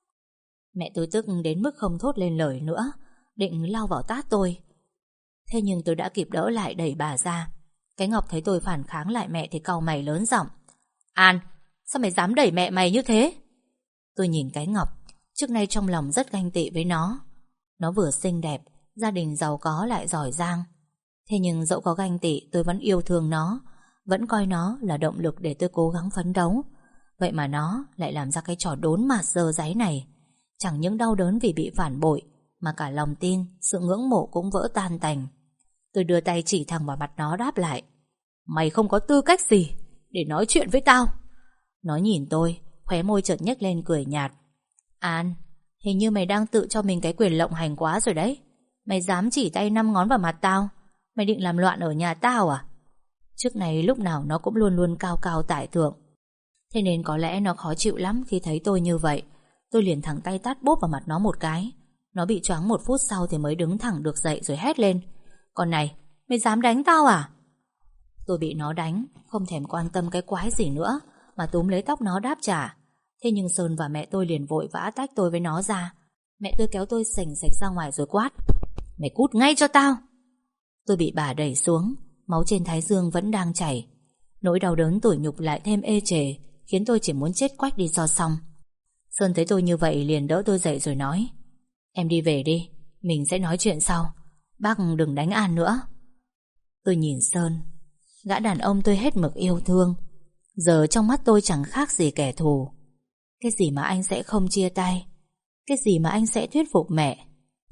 Mẹ tôi tức đến mức không thốt lên lời nữa, định lao vào tát tôi. Thế nhưng tôi đã kịp đỡ lại đẩy bà ra. Cái Ngọc thấy tôi phản kháng lại mẹ thì cau mày lớn giọng: An, sao mày dám đẩy mẹ mày như thế? Tôi nhìn cái Ngọc, trước nay trong lòng rất ganh tị với nó. Nó vừa xinh đẹp, gia đình giàu có lại giỏi giang. Thế nhưng dẫu có ganh tị, tôi vẫn yêu thương nó, vẫn coi nó là động lực để tôi cố gắng phấn đấu. Vậy mà nó lại làm ra cái trò đốn mạt dơ dáy này. Chẳng những đau đớn vì bị phản bội, mà cả lòng tin, sự ngưỡng mộ cũng vỡ tan tành. Tôi đưa tay chỉ thẳng vào mặt nó đáp lại: Mày không có tư cách gì để nói chuyện với tao. Nó nhìn tôi, khóe môi chợt nhếch lên cười nhạt: An, hình như mày đang tự cho mình cái quyền lộng hành quá rồi đấy. Mày dám chỉ tay 5 ngón vào mặt tao? Mày định làm loạn ở nhà tao à? Trước này lúc nào nó cũng luôn luôn cao cao tại thượng, thế nên có lẽ nó khó chịu lắm khi thấy tôi như vậy. Tôi liền thẳng tay tát bốp vào mặt nó một cái. Nó bị choáng 1 phút sau thì mới đứng thẳng được dậy rồi hét lên: Con này, mày dám đánh tao à? Tôi bị nó đánh, không thèm quan tâm cái quái gì nữa, mà túm lấy tóc nó đáp trả. Thế nhưng Sơn và mẹ tôi liền vội vã tách tôi với nó ra. Mẹ tôi kéo tôi sành sạch ra ngoài rồi quát: Mày cút ngay cho tao! Tôi bị bà đẩy xuống, máu trên thái dương vẫn đang chảy. Nỗi đau đớn tủi nhục lại thêm ê chề, khiến tôi chỉ muốn chết quách đi cho xong. Sơn thấy tôi như vậy liền đỡ tôi dậy rồi nói: Em đi về đi, mình sẽ nói chuyện sau. Bác đừng đánh An nữa. Tôi nhìn Sơn, gã đàn ông tôi hết mực yêu thương, giờ trong mắt tôi chẳng khác gì kẻ thù. Cái gì mà anh sẽ không chia tay? Cái gì mà anh sẽ thuyết phục mẹ?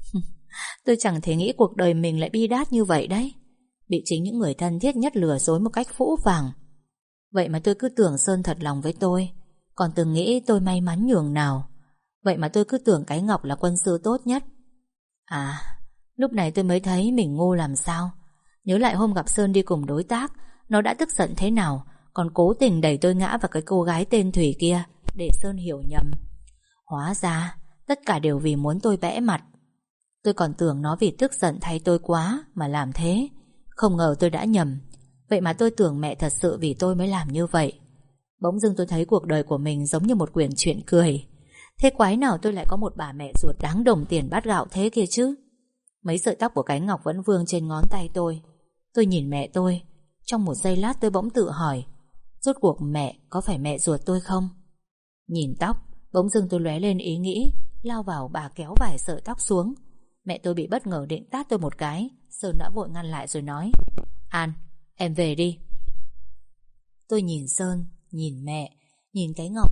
Tôi chẳng thể nghĩ cuộc đời mình lại bi đát như vậy đấy. Bị chính những người thân thiết nhất lừa dối một cách phũ phàng. Vậy mà tôi cứ tưởng Sơn thật lòng với tôi, còn từng nghĩ tôi may mắn nhường nào. Vậy mà tôi cứ tưởng cái Ngọc là quân sư tốt nhất. À, lúc này tôi mới thấy mình ngu làm sao. Nhớ lại hôm gặp Sơn đi cùng đối tác, nó đã tức giận thế nào, còn cố tình đẩy tôi ngã vào cái cô gái tên Thủy kia để Sơn hiểu nhầm. Hóa ra tất cả đều vì muốn tôi bẽ mặt. Tôi còn tưởng nó vì tức giận thay tôi quá mà làm thế. Không ngờ tôi đã nhầm. Vậy mà tôi tưởng mẹ thật sự vì tôi mới làm như vậy. Bỗng dưng tôi thấy cuộc đời của mình giống như một quyển truyện cười. Thế quái nào tôi lại có một bà mẹ ruột đáng đồng tiền bát gạo thế kia chứ. Mấy sợi tóc của cái ngọc vẫn vương trên ngón tay tôi. Tôi nhìn mẹ tôi. Trong một giây lát tôi bỗng tự hỏi, rốt cuộc mẹ có phải mẹ ruột tôi không? Nhìn tóc, bỗng dưng tôi lóe lên ý nghĩ, lao vào bà kéo vài sợi tóc xuống. Mẹ tôi bị bất ngờ định tát tôi một cái. Sơn đã vội ngăn lại rồi nói, An, em về đi. Tôi nhìn Sơn, nhìn mẹ, nhìn cái ngọc